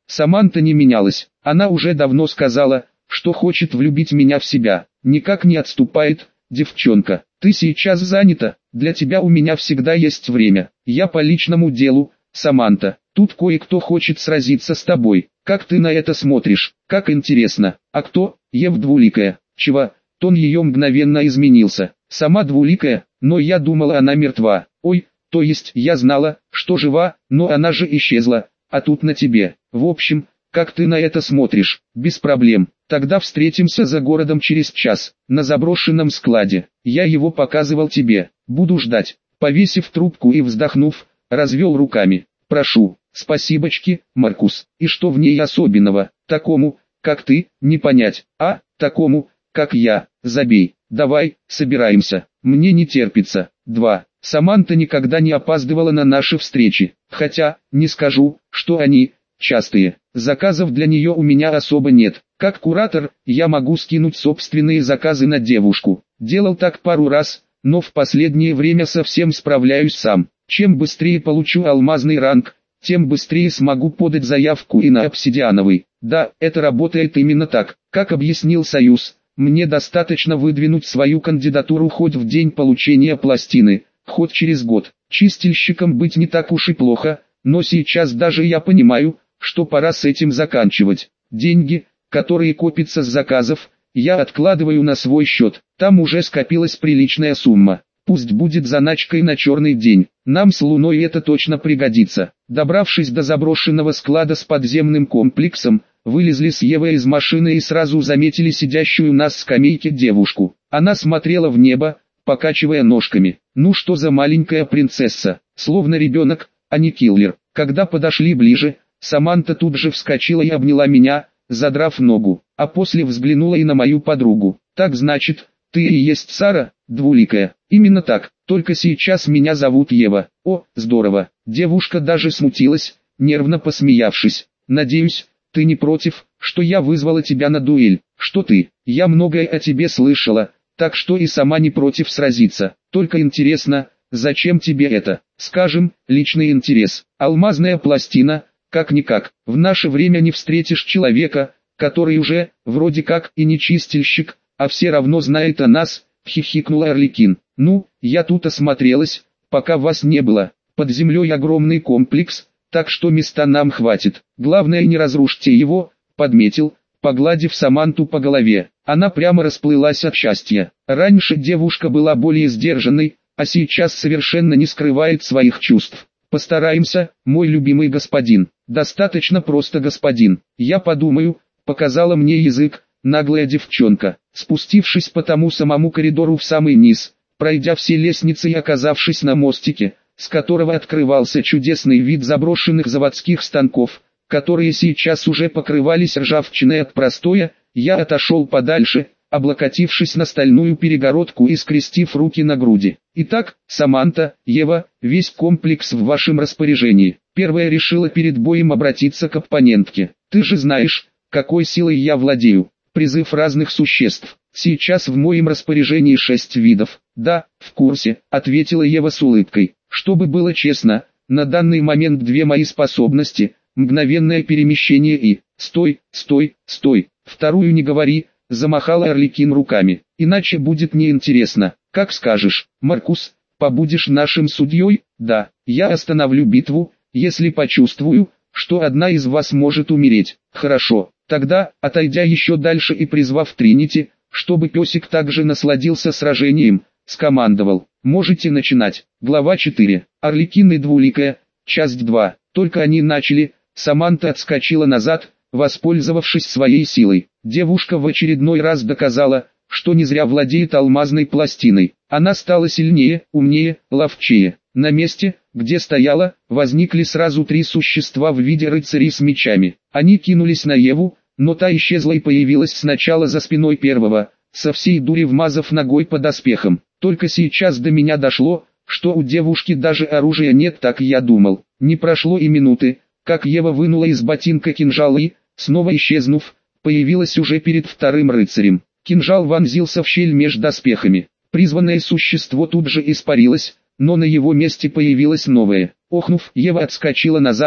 Саманта не менялась. Она уже давно сказала, что хочет влюбить меня в себя. Никак не отступает. Девчонка, ты сейчас занята, для тебя у меня всегда есть время. Я по личному делу, Саманта. Тут кое-кто хочет сразиться с тобой. Как ты на это смотришь? Как интересно. А кто? Ев Двуликая. Чего? Тон ее мгновенно изменился. Сама Двуликая, но я думала, она мертва. Ой, то есть я знала, что жива, но она же исчезла. А тут на тебе. В общем, как ты на это смотришь? Без проблем. Тогда встретимся за городом через час, на заброшенном складе. Я его показывал тебе. Буду ждать. Повесив трубку и вздохнув, развел руками. Прошу, спасибочки, Маркус. И что в ней особенного? Такому, как ты, не понять. А, такому, как я, забей. Давай, собираемся. Мне не терпится. 2. Саманта никогда не опаздывала на наши встречи. Хотя, не скажу, что они частые. Заказов для нее у меня особо нет. Как куратор, я могу скинуть собственные заказы на девушку. Делал так пару раз, но в последнее время совсем справляюсь сам. Чем быстрее получу алмазный ранг, тем быстрее смогу подать заявку и на обсидиановый. Да, это работает именно так. Как объяснил Союз, мне достаточно выдвинуть свою кандидатуру хоть в день получения пластины, хоть через год. Чистильщиком быть не так уж и плохо, но сейчас даже я понимаю, что пора с этим заканчивать. Деньги, которые копятся с заказов, я откладываю на свой счет. Там уже скопилась приличная сумма. Пусть будет заначкой на черный день. Нам с Луной это точно пригодится. Добравшись до заброшенного склада с подземным комплексом, вылезли с Евой из машины и сразу заметили сидящую на скамейке девушку. Она смотрела в небо, покачивая ножками. Ну что за маленькая принцесса, словно ребенок, а не киллер. Когда подошли ближе, Саманта тут же вскочила и обняла меня, задрав ногу, а после взглянула и на мою подругу. Так значит, ты и есть Сара, Двуликая? Именно так, только сейчас меня зовут Ева. О, здорово. Девушка даже смутилась, нервно посмеявшись. Надеюсь, ты не против, что я вызвала тебя на дуэль? Что ты? Я многое о тебе слышала, так что и сама не против сразиться. Только интересно, зачем тебе это? Скажем, личный интерес. Алмазная пластина, как-никак. В наше время не встретишь человека, который уже, вроде как, и не чистильщик, а все равно знает о нас, хихикнула Арлекин. Ну, я тут осмотрелась, пока вас не было. Под землей огромный комплекс, так что места нам хватит. Главное, не разрушьте его, подметил, погладив Саманту по голове. Она прямо расплылась от счастья. Раньше девушка была более сдержанной, а сейчас совершенно не скрывает своих чувств. Постараемся, мой любимый господин. Достаточно просто господин. Я подумаю, показала мне язык, наглая девчонка. Спустившись по тому самому коридору в самый низ, пройдя все лестницы и оказавшись на мостике, с которого открывался чудесный вид заброшенных заводских станков, которые сейчас уже покрывались ржавчиной от простоя, я отошел подальше, облокотившись на стальную перегородку и скрестив руки на груди. Итак, Саманта, Ева, весь комплекс в вашем распоряжении. Первая решила перед боем обратиться к оппонентке. Ты же знаешь, какой силой я владею. Призыв разных существ. Сейчас в моем распоряжении 6 видов. Да, в курсе, ответила Ева с улыбкой. Чтобы было честно, на данный момент 2 мои способности, мгновенное перемещение и... Стой, стой, стой, вторую не говори, замахала Арлекин руками. Иначе будет неинтересно. Как скажешь, Маркус, побудешь нашим судьей? Да, я остановлю битву, если почувствую, что одна из вас может умереть. Хорошо. Тогда, отойдя еще дальше и призвав Тринити, чтобы песик также насладился сражением, скомандовал. Можете начинать. Глава 4. Арлекин и Двуликая. Часть 2. Только они начали, Саманта отскочила назад, воспользовавшись своей силой. Девушка в очередной раз доказала, что не зря владеет алмазной пластиной. Она стала сильнее, умнее, ловчее. На месте, где стояла, возникли сразу 3 существа в виде рыцарей с мечами. Они кинулись на Еву, но та исчезла и появилась сначала за спиной первого, со всей дури вмазав ногой по доспехам. Только сейчас до меня дошло, что у девушки даже оружия нет, так я думал. Не прошло и минуты, как Ева вынула из ботинка кинжал и, снова исчезнув, появилась уже перед вторым рыцарем. Кинжал вонзился в щель между доспехами. Призванное существо тут же испарилось, но на его месте появилось новое. Охнув, Ева отскочила назад, к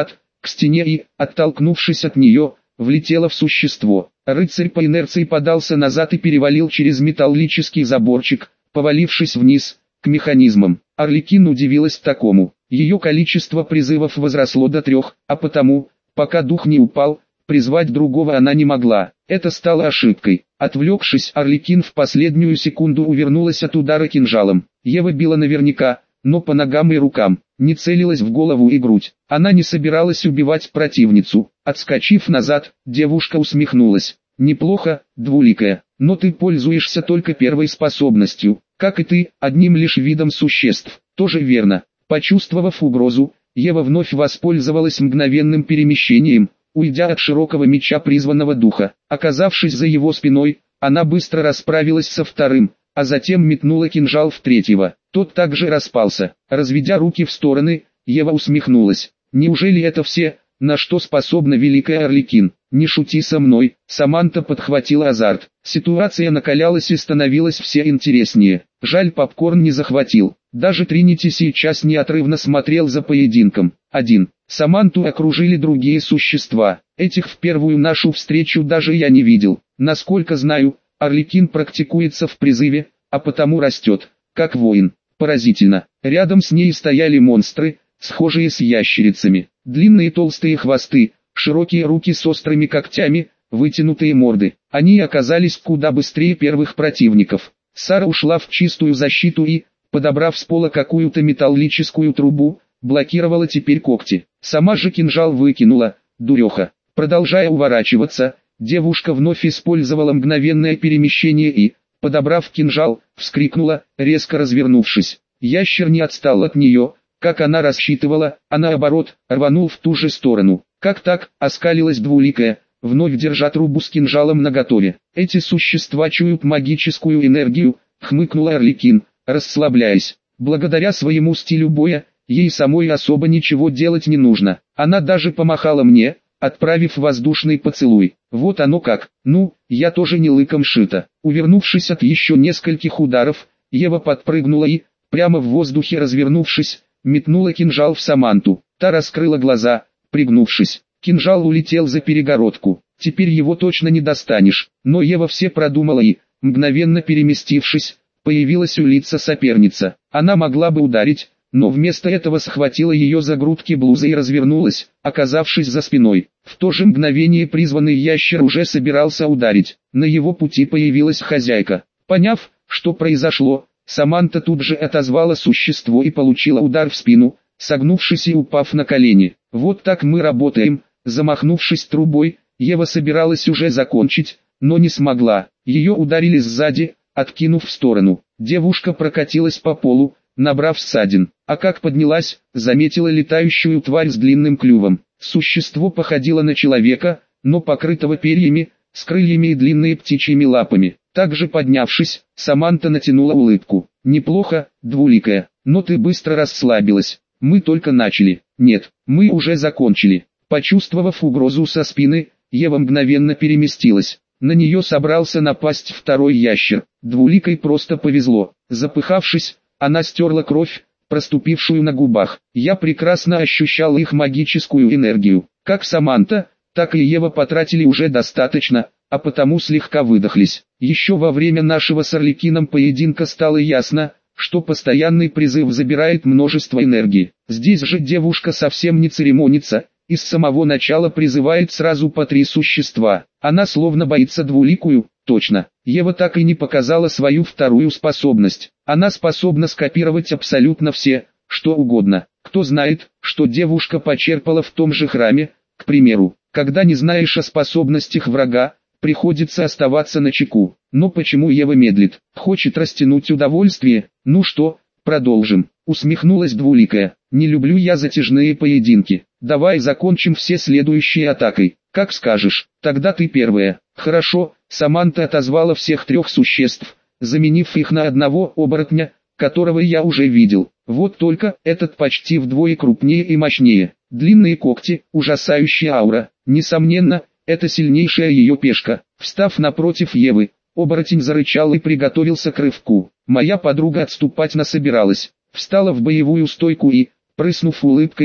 к стене и, оттолкнувшись от нее, влетела в существо. Рыцарь по инерции подался назад и перевалил через металлический заборчик, повалившись вниз, к механизмам. Арлекин удивилась такому. Ее количество призывов возросло до 3, а потому, пока дух не упал, призвать другого она не могла. Это стало ошибкой. Отвлекшись, Арлекин в последнюю секунду увернулась от удара кинжалом. Ева била наверняка, но по ногам и рукам, не целилась в голову и грудь. Она не собиралась убивать противницу. Отскочив назад, девушка усмехнулась. «Неплохо, двуликая, но ты пользуешься только первой способностью, как и ты, одним лишь видом существ». Тоже верно. Почувствовав угрозу, Ева вновь воспользовалась мгновенным перемещением, уйдя от широкого меча призванного духа. Оказавшись за его спиной, она быстро расправилась со вторым, а затем метнула кинжал в третьего. Тот также распался. Разведя руки в стороны, Ева усмехнулась. «Неужели это все, на что способна великая Арлекин? Не шути со мной». Саманта подхватила азарт. Ситуация накалялась и становилась все интереснее. Жаль, попкорн не захватил. Даже Тринити сейчас неотрывно смотрел за поединком. Саманту окружили другие существа. Этих в первую нашу встречу даже я не видел. Насколько знаю, Арлекин практикуется в призыве, а потому растет, как воин. Поразительно. Рядом с ней стояли монстры, схожие с ящерицами. Длинные толстые хвосты, широкие руки с острыми когтями, вытянутые морды. Они оказались куда быстрее первых противников. Сара ушла в чистую защиту и, подобрав с пола какую-то металлическую трубу, блокировала теперь когти. Сама же кинжал выкинула, дуреха. Продолжая уворачиваться, девушка вновь использовала мгновенное перемещение и, подобрав кинжал, вскрикнула, резко развернувшись. Ящер не отстал от нее, как она рассчитывала, а наоборот, рванул в ту же сторону. Как так, оскалилась двуликая, вновь держа трубу с кинжалом наготове. Эти существа чуют магическую энергию, хмыкнула Арлекин, расслабляясь. Благодаря своему стилю боя, ей самой особо ничего делать не нужно. Она даже помахала мне, отправив воздушный поцелуй. Вот оно как. Ну, я тоже не лыком шита. Увернувшись от еще нескольких ударов, Ева подпрыгнула и, прямо в воздухе развернувшись, метнула кинжал в Саманту. Та раскрыла глаза, пригнувшись. Кинжал улетел за перегородку. Теперь его точно не достанешь. Но Ева все продумала и, мгновенно переместившись, появилась у лица соперница. Она могла бы ударить, но вместо этого схватила ее за грудки блузы и развернулась, оказавшись за спиной. В то же мгновение призванный ящер уже собирался ударить. На его пути появилась хозяйка. Поняв, что произошло, Саманта тут же отозвала существо и получила удар в спину, согнувшись и упав на колени. «Вот так мы работаем». Замахнувшись трубой, Ева собиралась уже закончить, но не смогла. Ее ударили сзади, откинув в сторону. Девушка прокатилась по полу, набрав ссадин. А как поднялась, заметила летающую тварь с длинным клювом. Существо походило на человека, но покрытого перьями, с крыльями и длинными птичьими лапами. Также поднявшись, Саманта натянула улыбку. «Неплохо, двуликая, но ты быстро расслабилась. Мы только начали». «Нет, мы уже закончили». Почувствовав угрозу со спины, Ева мгновенно переместилась. На нее собрался напасть второй ящер. Двуликой просто повезло. Запыхавшись, она стерла кровь, проступившую на губах. Я прекрасно ощущал их магическую энергию. Как Саманта, так и Ева потратили уже достаточно, а потому слегка выдохлись. Еще во время нашего с Арлекином поединка стало ясно, что постоянный призыв забирает множество энергии. Здесь же девушка совсем не церемонится, и с самого начала призывает сразу по 3 существа. Она словно боится двуликую. Точно, Ева так и не показала свою вторую способность. Она способна скопировать абсолютно все, что угодно. Кто знает, что девушка почерпала в том же храме, к примеру. Когда не знаешь о способностях врага, приходится оставаться начеку. Но почему Ева медлит? Хочет растянуть удовольствие? Ну что, продолжим. Усмехнулась двуликая. Не люблю я затяжные поединки. Давай закончим все следующей атакой. Как скажешь, тогда ты первая. Хорошо. Саманта отозвала всех 3 существ, заменив их на одного оборотня, которого я уже видел. Вот только этот почти вдвое крупнее и мощнее. Длинные когти, ужасающая аура. Несомненно, это сильнейшая ее пешка. Встав напротив Евы, оборотень зарычал и приготовился к рывку. Моя подруга отступать насобиралась. Встала в боевую стойку и, прыснув улыбкой,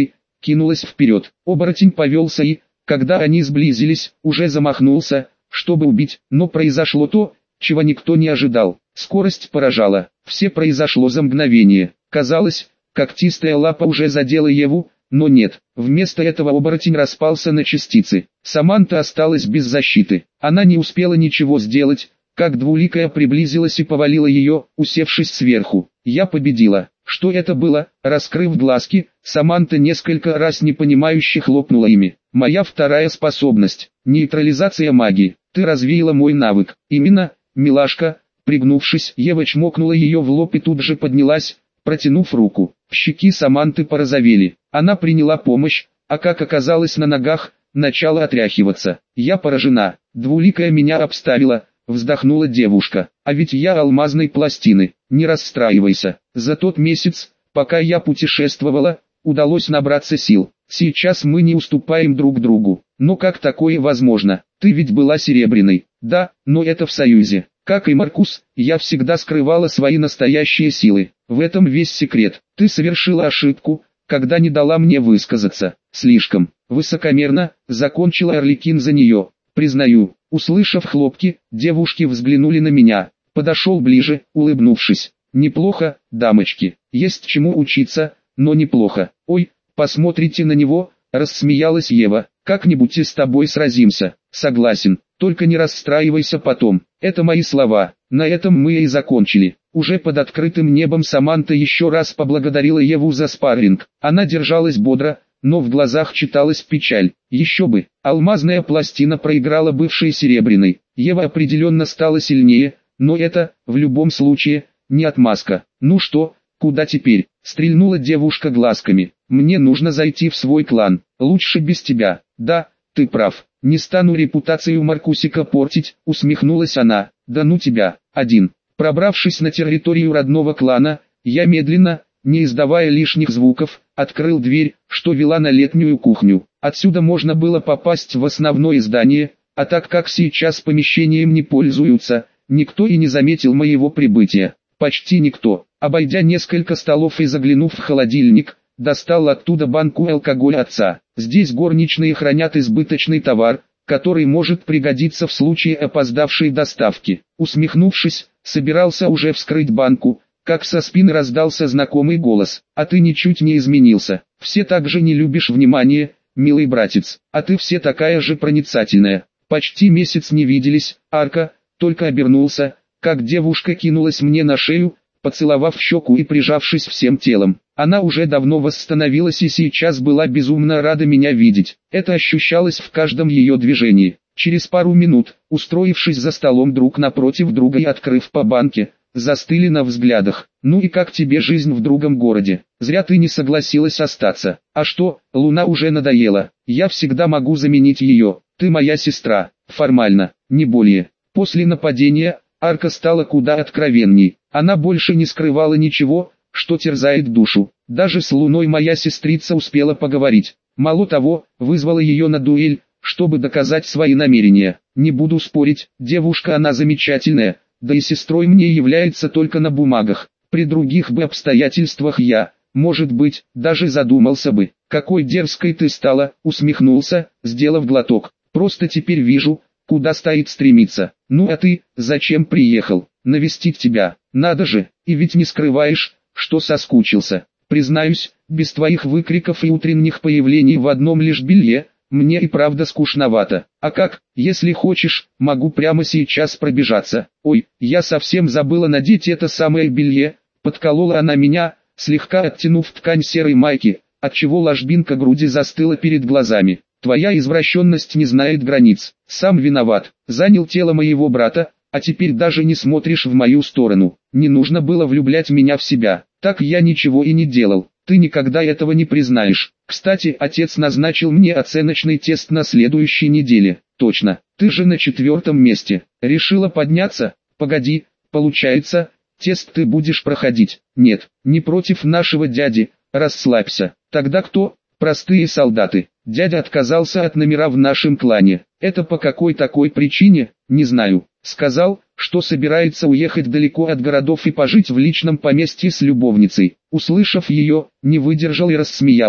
кинулась вперед. Оборотень повелся и, когда они сблизились, уже замахнулся, чтобы убить, но произошло то, чего никто не ожидал. Скорость поражала. Все произошло за мгновение. Казалось, когтистая лапа уже задела Еву, но нет. Вместо этого оборотень распался на частицы. Саманта осталась без защиты. Она не успела ничего сделать, как двуликая приблизилась и повалила ее, усевшись сверху. Я победила. Что это было? Раскрыв глазки, Саманта несколько раз непонимающе хлопнула ими. Моя вторая способность – нейтрализация магии. Ты развеяла мой навык. Именно, милашка. Пригнувшись, Ева чмокнула ее в лоб и тут же поднялась, протянув руку. Щеки Саманты порозовели. Она приняла помощь, а как оказалось на ногах, начала отряхиваться. Я поражена. Двуликая меня обставила. Вздохнула девушка. А ведь я алмазной пластины. Не расстраивайся. За тот месяц, пока я путешествовала, удалось набраться сил. Сейчас мы не уступаем друг другу. Но как такое возможно? Ты ведь была серебряной. Да, но это в союзе. Как и Маркус, я всегда скрывала свои настоящие силы. В этом весь секрет. Ты совершила ошибку, когда не дала мне высказаться. Слишком высокомерно, закончила Арлекин за нее. Признаю. Услышав хлопки, девушки взглянули на меня. Подошел ближе, улыбнувшись. Неплохо, дамочки. Есть чему учиться, но неплохо. Ой, посмотрите на него, рассмеялась Ева. Как-нибудь и с тобой сразимся. Согласен, только не расстраивайся потом. Это мои слова. На этом мы и закончили. Уже под открытым небом Саманта еще раз поблагодарила Еву за спарринг. Она держалась бодро, но в глазах читалась печаль. Еще бы, алмазная пластина проиграла бывшей серебряной. Ева определенно стала сильнее, но это, в любом случае, не отмазка. Ну что, куда теперь? Стрельнула девушка глазками. Мне нужно зайти в свой клан. Лучше без тебя. Да, ты прав. Не стану репутацию Маркусика портить, усмехнулась она. Да ну тебя. Пробравшись на территорию родного клана, я медленно, не издавая лишних звуков, открыл дверь, что вела на летнюю кухню. Отсюда можно было попасть в основное здание, а так как сейчас помещением не пользуются, никто и не заметил моего прибытия. Почти никто. Обойдя несколько столов и заглянув в холодильник, достал оттуда банку алкоголя отца. Здесь горничные хранят избыточный товар, который может пригодиться в случае опоздавшей доставки. Усмехнувшись, собирался уже вскрыть банку, как со спины раздался знакомый голос. «А ты ничуть не изменился. Все так же не любишь внимания, милый братец. А ты все такая же проницательная. Почти месяц не виделись, Арка», только обернулся, как девушка кинулась мне на шею, поцеловав щеку и прижавшись всем телом. Она уже давно восстановилась и сейчас была безумно рада меня видеть. Это ощущалось в каждом ее движении. Через пару минут, устроившись за столом друг напротив друга и открыв по банке, застыли на взглядах. «Ну и как тебе жизнь в другом городе? Зря ты не согласилась остаться. А что, Луна уже надоела. Я всегда могу заменить ее. Ты моя сестра, формально, не более». После нападения, Арка стала куда откровенней. Она больше не скрывала ничего, что терзает душу. Даже с Луной моя сестрица успела поговорить. Мало того, вызвала ее на дуэль, чтобы доказать свои намерения. Не буду спорить, девушка она замечательная, да и сестрой мне является только на бумагах. При других бы обстоятельствах я, может быть, даже задумался бы. «Какой дерзкой ты стала», усмехнулся, сделав глоток. «Просто теперь вижу, куда стоит стремиться. Ну а ты, зачем приехал? Навестить тебя. Надо же, и ведь не скрываешь, что соскучился. Признаюсь, без твоих выкриков и утренних появлений в одном лишь белье, мне и правда скучновато. А как, если хочешь, могу прямо сейчас пробежаться». «Ой, я совсем забыла надеть это самое белье», подколола она меня, слегка оттянув ткань серой майки, отчего ложбинка груди застыла перед глазами. «Твоя извращенность не знает границ. Сам виноват. Занял тело моего брата, а теперь даже не смотришь в мою сторону. Не нужно было влюблять меня в себя. Так я ничего и не делал. Ты никогда этого не признаешь. Кстати, отец назначил мне оценочный тест на следующей неделе». «Точно. Ты же на 4-м месте. Решила подняться? Погоди, получается, тест ты будешь проходить?» «Нет, не против нашего дяди. Расслабься. Тогда кто?» «Простые солдаты. Дядя отказался от номера в нашем клане. Это по какой такой причине, не знаю. Сказал, что собирается уехать далеко от городов и пожить в личном поместье с любовницей». Услышав ее, не выдержал и рассмеялся.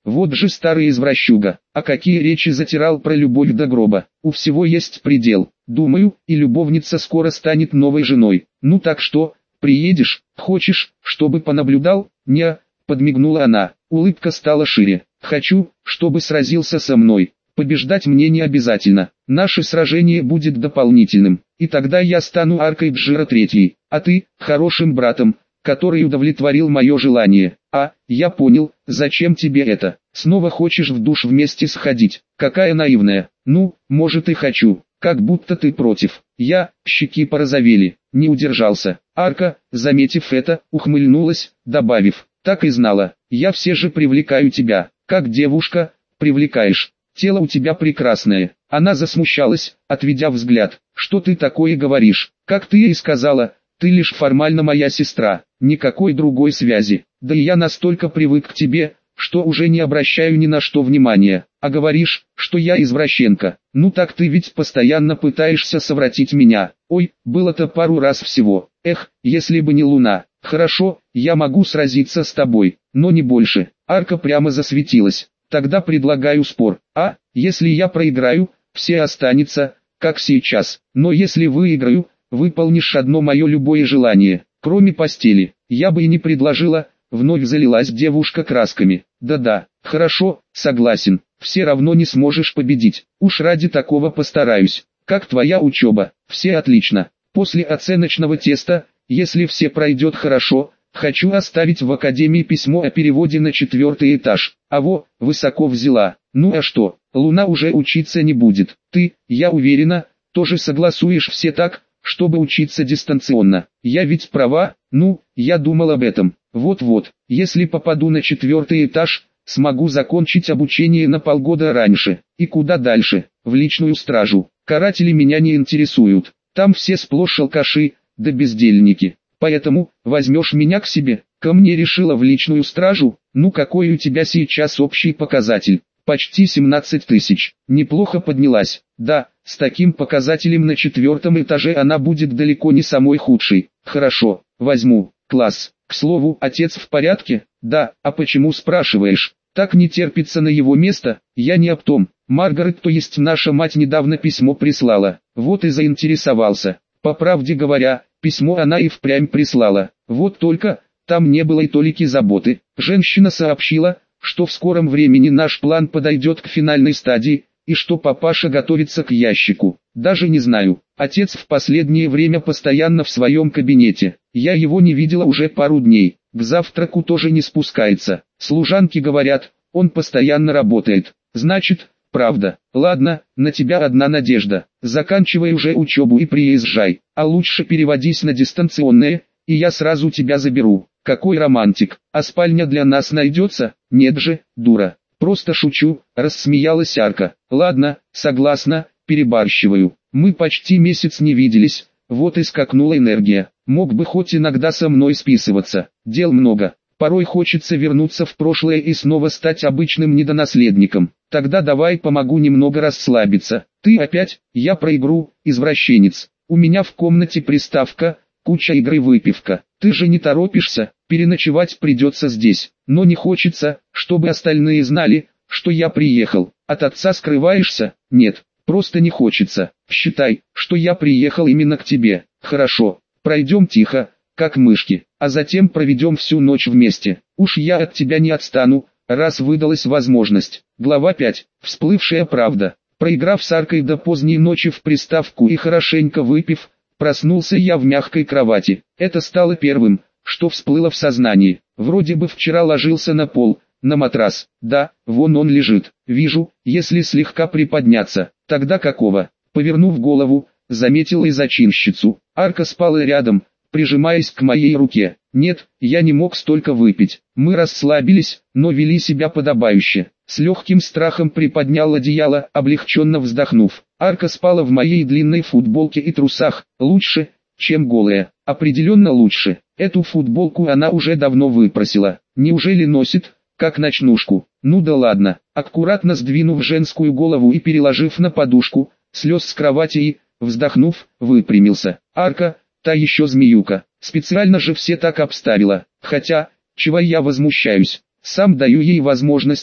Вот же старый извращуга, а какие речи затирал про любовь до гроба. У всего есть предел. Думаю, и любовница скоро станет новой женой. Ну так что, приедешь, хочешь, чтобы понаблюдал? Не, подмигнула она. Улыбка стала шире. Хочу, чтобы сразился со мной. Побеждать мне не обязательно. Наше сражение будет дополнительным. И тогда я стану аркой Джира Третьей, а ты – хорошим братом, который удовлетворил мое желание. А, я понял, зачем тебе это? Снова хочешь в душ вместе сходить? Какая наивная. Ну, может и хочу. Как будто ты против. Щеки порозовели, не удержался. Арка, заметив это, ухмыльнулась, добавив: так и знала, я все же привлекаю тебя. Как девушка, привлекаешь. Тело у тебя прекрасное. Она засмущалась, отведя взгляд. Что ты такое говоришь? Как ты ей сказала, ты лишь формально моя сестра, никакой другой связи. Да и я настолько привык к тебе, что уже не обращаю ни на что внимания. А говоришь, что я извращенка. Ну так ты ведь постоянно пытаешься совратить меня. Ой, было-то пару раз всего. Эх, если бы не луна. Хорошо, я могу сразиться с тобой, но не больше. Арка прямо засветилась. Тогда предлагаю спор. А, если я проиграю, все останется, как сейчас. Но если выиграю, выполнишь одно мое любое желание, кроме постели. Я бы и не предложила, вновь залилась девушка красками. Да-да, хорошо, согласен, все равно не сможешь победить. Уж ради такого постараюсь. Как твоя учеба? Все отлично. После оценочного теста, если все пройдет хорошо, хочу оставить в академии письмо о переводе на 4-й этаж. Высоко взяла. Ну а что, Луна уже учиться не будет. Ты, я уверена, тоже согласуешь все так, чтобы учиться дистанционно. Я ведь права? Ну, я думал об этом. Вот-вот, если попаду на 4-й этаж, смогу закончить обучение на полгода раньше. И куда дальше? В личную стражу. Каратели меня не интересуют. Там все сплошь алкаши, да бездельники. Поэтому, возьмешь меня к себе? Ко мне решила в личную стражу? Ну какой у тебя сейчас общий показатель? Почти 17 тысяч. Неплохо поднялась. Да, с таким показателем на 4-м этаже она будет далеко не самой худшей. Хорошо, возьму. Класс. К слову, отец в порядке? Да, а почему спрашиваешь? Так не терпится на его место? Я не об том. Маргарет, то есть наша мать, недавно письмо прислала. Вот и заинтересовался. По правде говоря, письмо она и впрямь прислала. Вот только, там не было и толики заботы. Женщина сообщила, что в скором времени наш план подойдет к финальной стадии, и что папаша готовится к ящику. Даже не знаю, отец в последнее время постоянно в своем кабинете. Я его не видела уже пару дней, к завтраку тоже не спускается. Служанки говорят, он постоянно работает. Значит, правда. Ладно, на тебя одна надежда. Заканчивай уже учебу и приезжай. А лучше переводись на дистанционное, и я сразу тебя заберу. Какой романтик. А спальня для нас найдется? Нет же, дура. Просто шучу, рассмеялась Арка. Ладно, согласна, перебарщиваю. Мы почти месяц не виделись, вот и скакнула энергия. Мог бы хоть иногда со мной списываться. Дел много. Порой хочется вернуться в прошлое и снова стать обычным недонаследником. Тогда давай помогу немного расслабиться. Ты опять? Я про игру, извращенец. У меня в комнате приставка, куча игр и выпивка. Ты же не торопишься, переночевать придется здесь. Но не хочется, чтобы остальные знали, что я приехал. От отца скрываешься? Нет, просто не хочется. Считай, что я приехал именно к тебе. Хорошо, пройдем тихо, как мышки, а затем проведем всю ночь вместе. Уж я от тебя не отстану, раз выдалась возможность. Глава 5. Всплывшая правда. Проиграв с Аркой до поздней ночи в приставку и хорошенько выпив, проснулся я в мягкой кровати. Это стало первым, что всплыло в сознании. Вроде бы вчера ложился на пол, на матрас. Да, вон он лежит. Вижу, если слегка приподняться. Тогда какого? Повернув голову, заметил и зачинщицу. Арка спала рядом, прижимаясь к моей руке. Нет, я не мог столько выпить. Мы расслабились, но вели себя подобающе. С легким страхом приподнял одеяло, облегченно вздохнув. Арка спала в моей длинной футболке и трусах. Лучше, чем голая. Определенно лучше. Эту футболку она уже давно выпросила. Неужели носит, как ночнушку? Ну да ладно. Аккуратно сдвинув женскую голову и переложив на подушку, слез с кровати и, вздохнув, выпрямился. Арка, та еще змеюка. Специально же все так обставила. Хотя, чего я возмущаюсь? Сам даю ей возможности,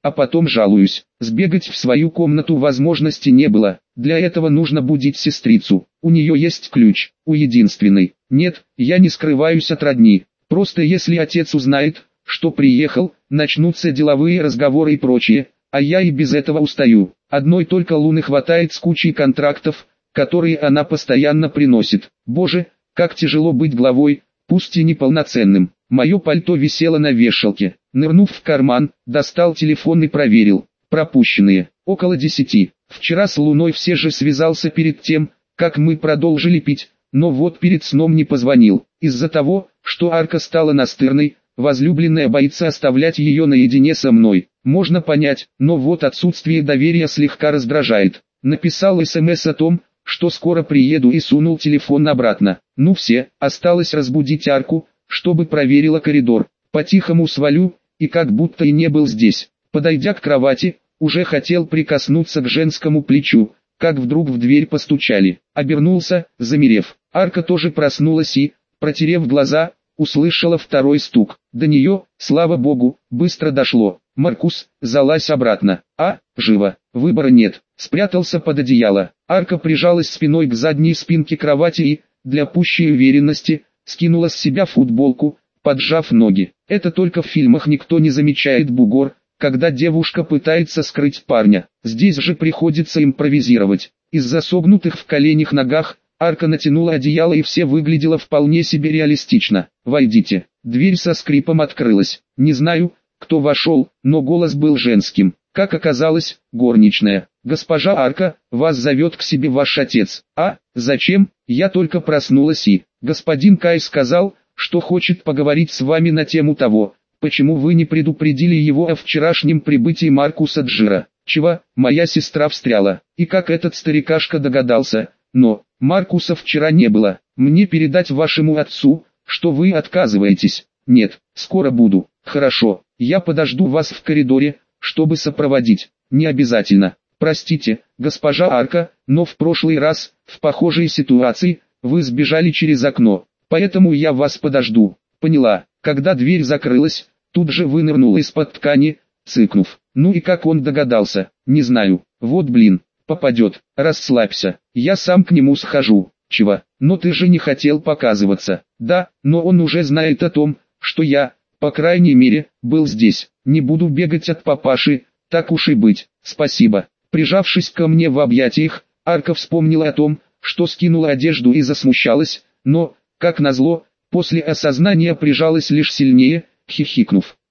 а потом жалуюсь. Сбегать в свою комнату возможности не было, для этого нужно будить сестрицу. У нее есть ключ, у единственной. Нет, я не скрываюсь от родни. Просто если отец узнает, что приехал, начнутся деловые разговоры и прочее, а я и без этого устаю. Одной только Луны хватает с кучей контрактов, которые она постоянно приносит. Боже, как тяжело быть главой, пусть и неполноценным. Мое пальто висело на вешалке. Нырнув в карман, достал телефон и проверил. Пропущенные. Около 10. Вчера с Луной все же связался перед тем, как мы продолжили пить, но вот перед сном не позвонил. Из-за того, что Арка стала настырной, возлюбленная боится оставлять ее наедине со мной. Можно понять, но вот отсутствие доверия слегка раздражает. Написал СМС о том, что скоро приеду, и сунул телефон обратно. Ну все, осталось разбудить Арку, чтобы проверила коридор. По-тихому свалю, и как будто и не был здесь. Подойдя к кровати, уже хотел прикоснуться к женскому плечу, как вдруг в дверь постучали. Обернулся, замерев. Арка тоже проснулась и, протерев глаза, услышала второй стук. До нее, слава богу, быстро дошло. Маркус, залазь обратно. Живо. Выбора нет. Спрятался под одеяло. Арка прижалась спиной к задней спинке кровати и, для пущей уверенности, скинула с себя футболку, поджав ноги. Это только в фильмах никто не замечает бугор, когда девушка пытается скрыть парня. Здесь же приходится импровизировать. Из-за согнутых в коленях ногах, Арка натянула одеяло, и все выглядело вполне себе реалистично. «Войдите». Дверь со скрипом открылась. Не знаю, кто вошел, но голос был женским. Как оказалось, горничная. «Госпожа Арка, вас зовет к себе ваш отец». Зачем? Я только проснулась и... Господин Кай сказал, что хочет поговорить с вами на тему того, почему вы не предупредили его о вчерашнем прибытии Маркуса Джира. Чего? Моя сестра встряла. И как этот старикашка догадался? Но, Маркуса вчера не было. Мне передать вашему отцу, что вы отказываетесь? Нет, скоро буду. Хорошо, я подожду вас в коридоре, чтобы сопроводить. Не обязательно. Простите, госпожа Арка, но в прошлый раз, в похожей ситуации, вы сбежали через окно. Поэтому я вас подожду. Поняла. Когда дверь закрылась, тут же вынырнула из-под ткани, цыкнув. Ну и как он догадался? Не знаю. Вот блин. Попадет. Расслабься. Я сам к нему схожу. Чего? Но ты же не хотел показываться. Да, но он уже знает о том, что я, по крайней мере, был здесь. Не буду бегать от папаши, так уж и быть. Спасибо. Прижавшись ко мне в объятиях, Арка вспомнила о том, что скинула одежду и засмущалась, но, как назло, после осознания прижалась лишь сильнее, хихикнув.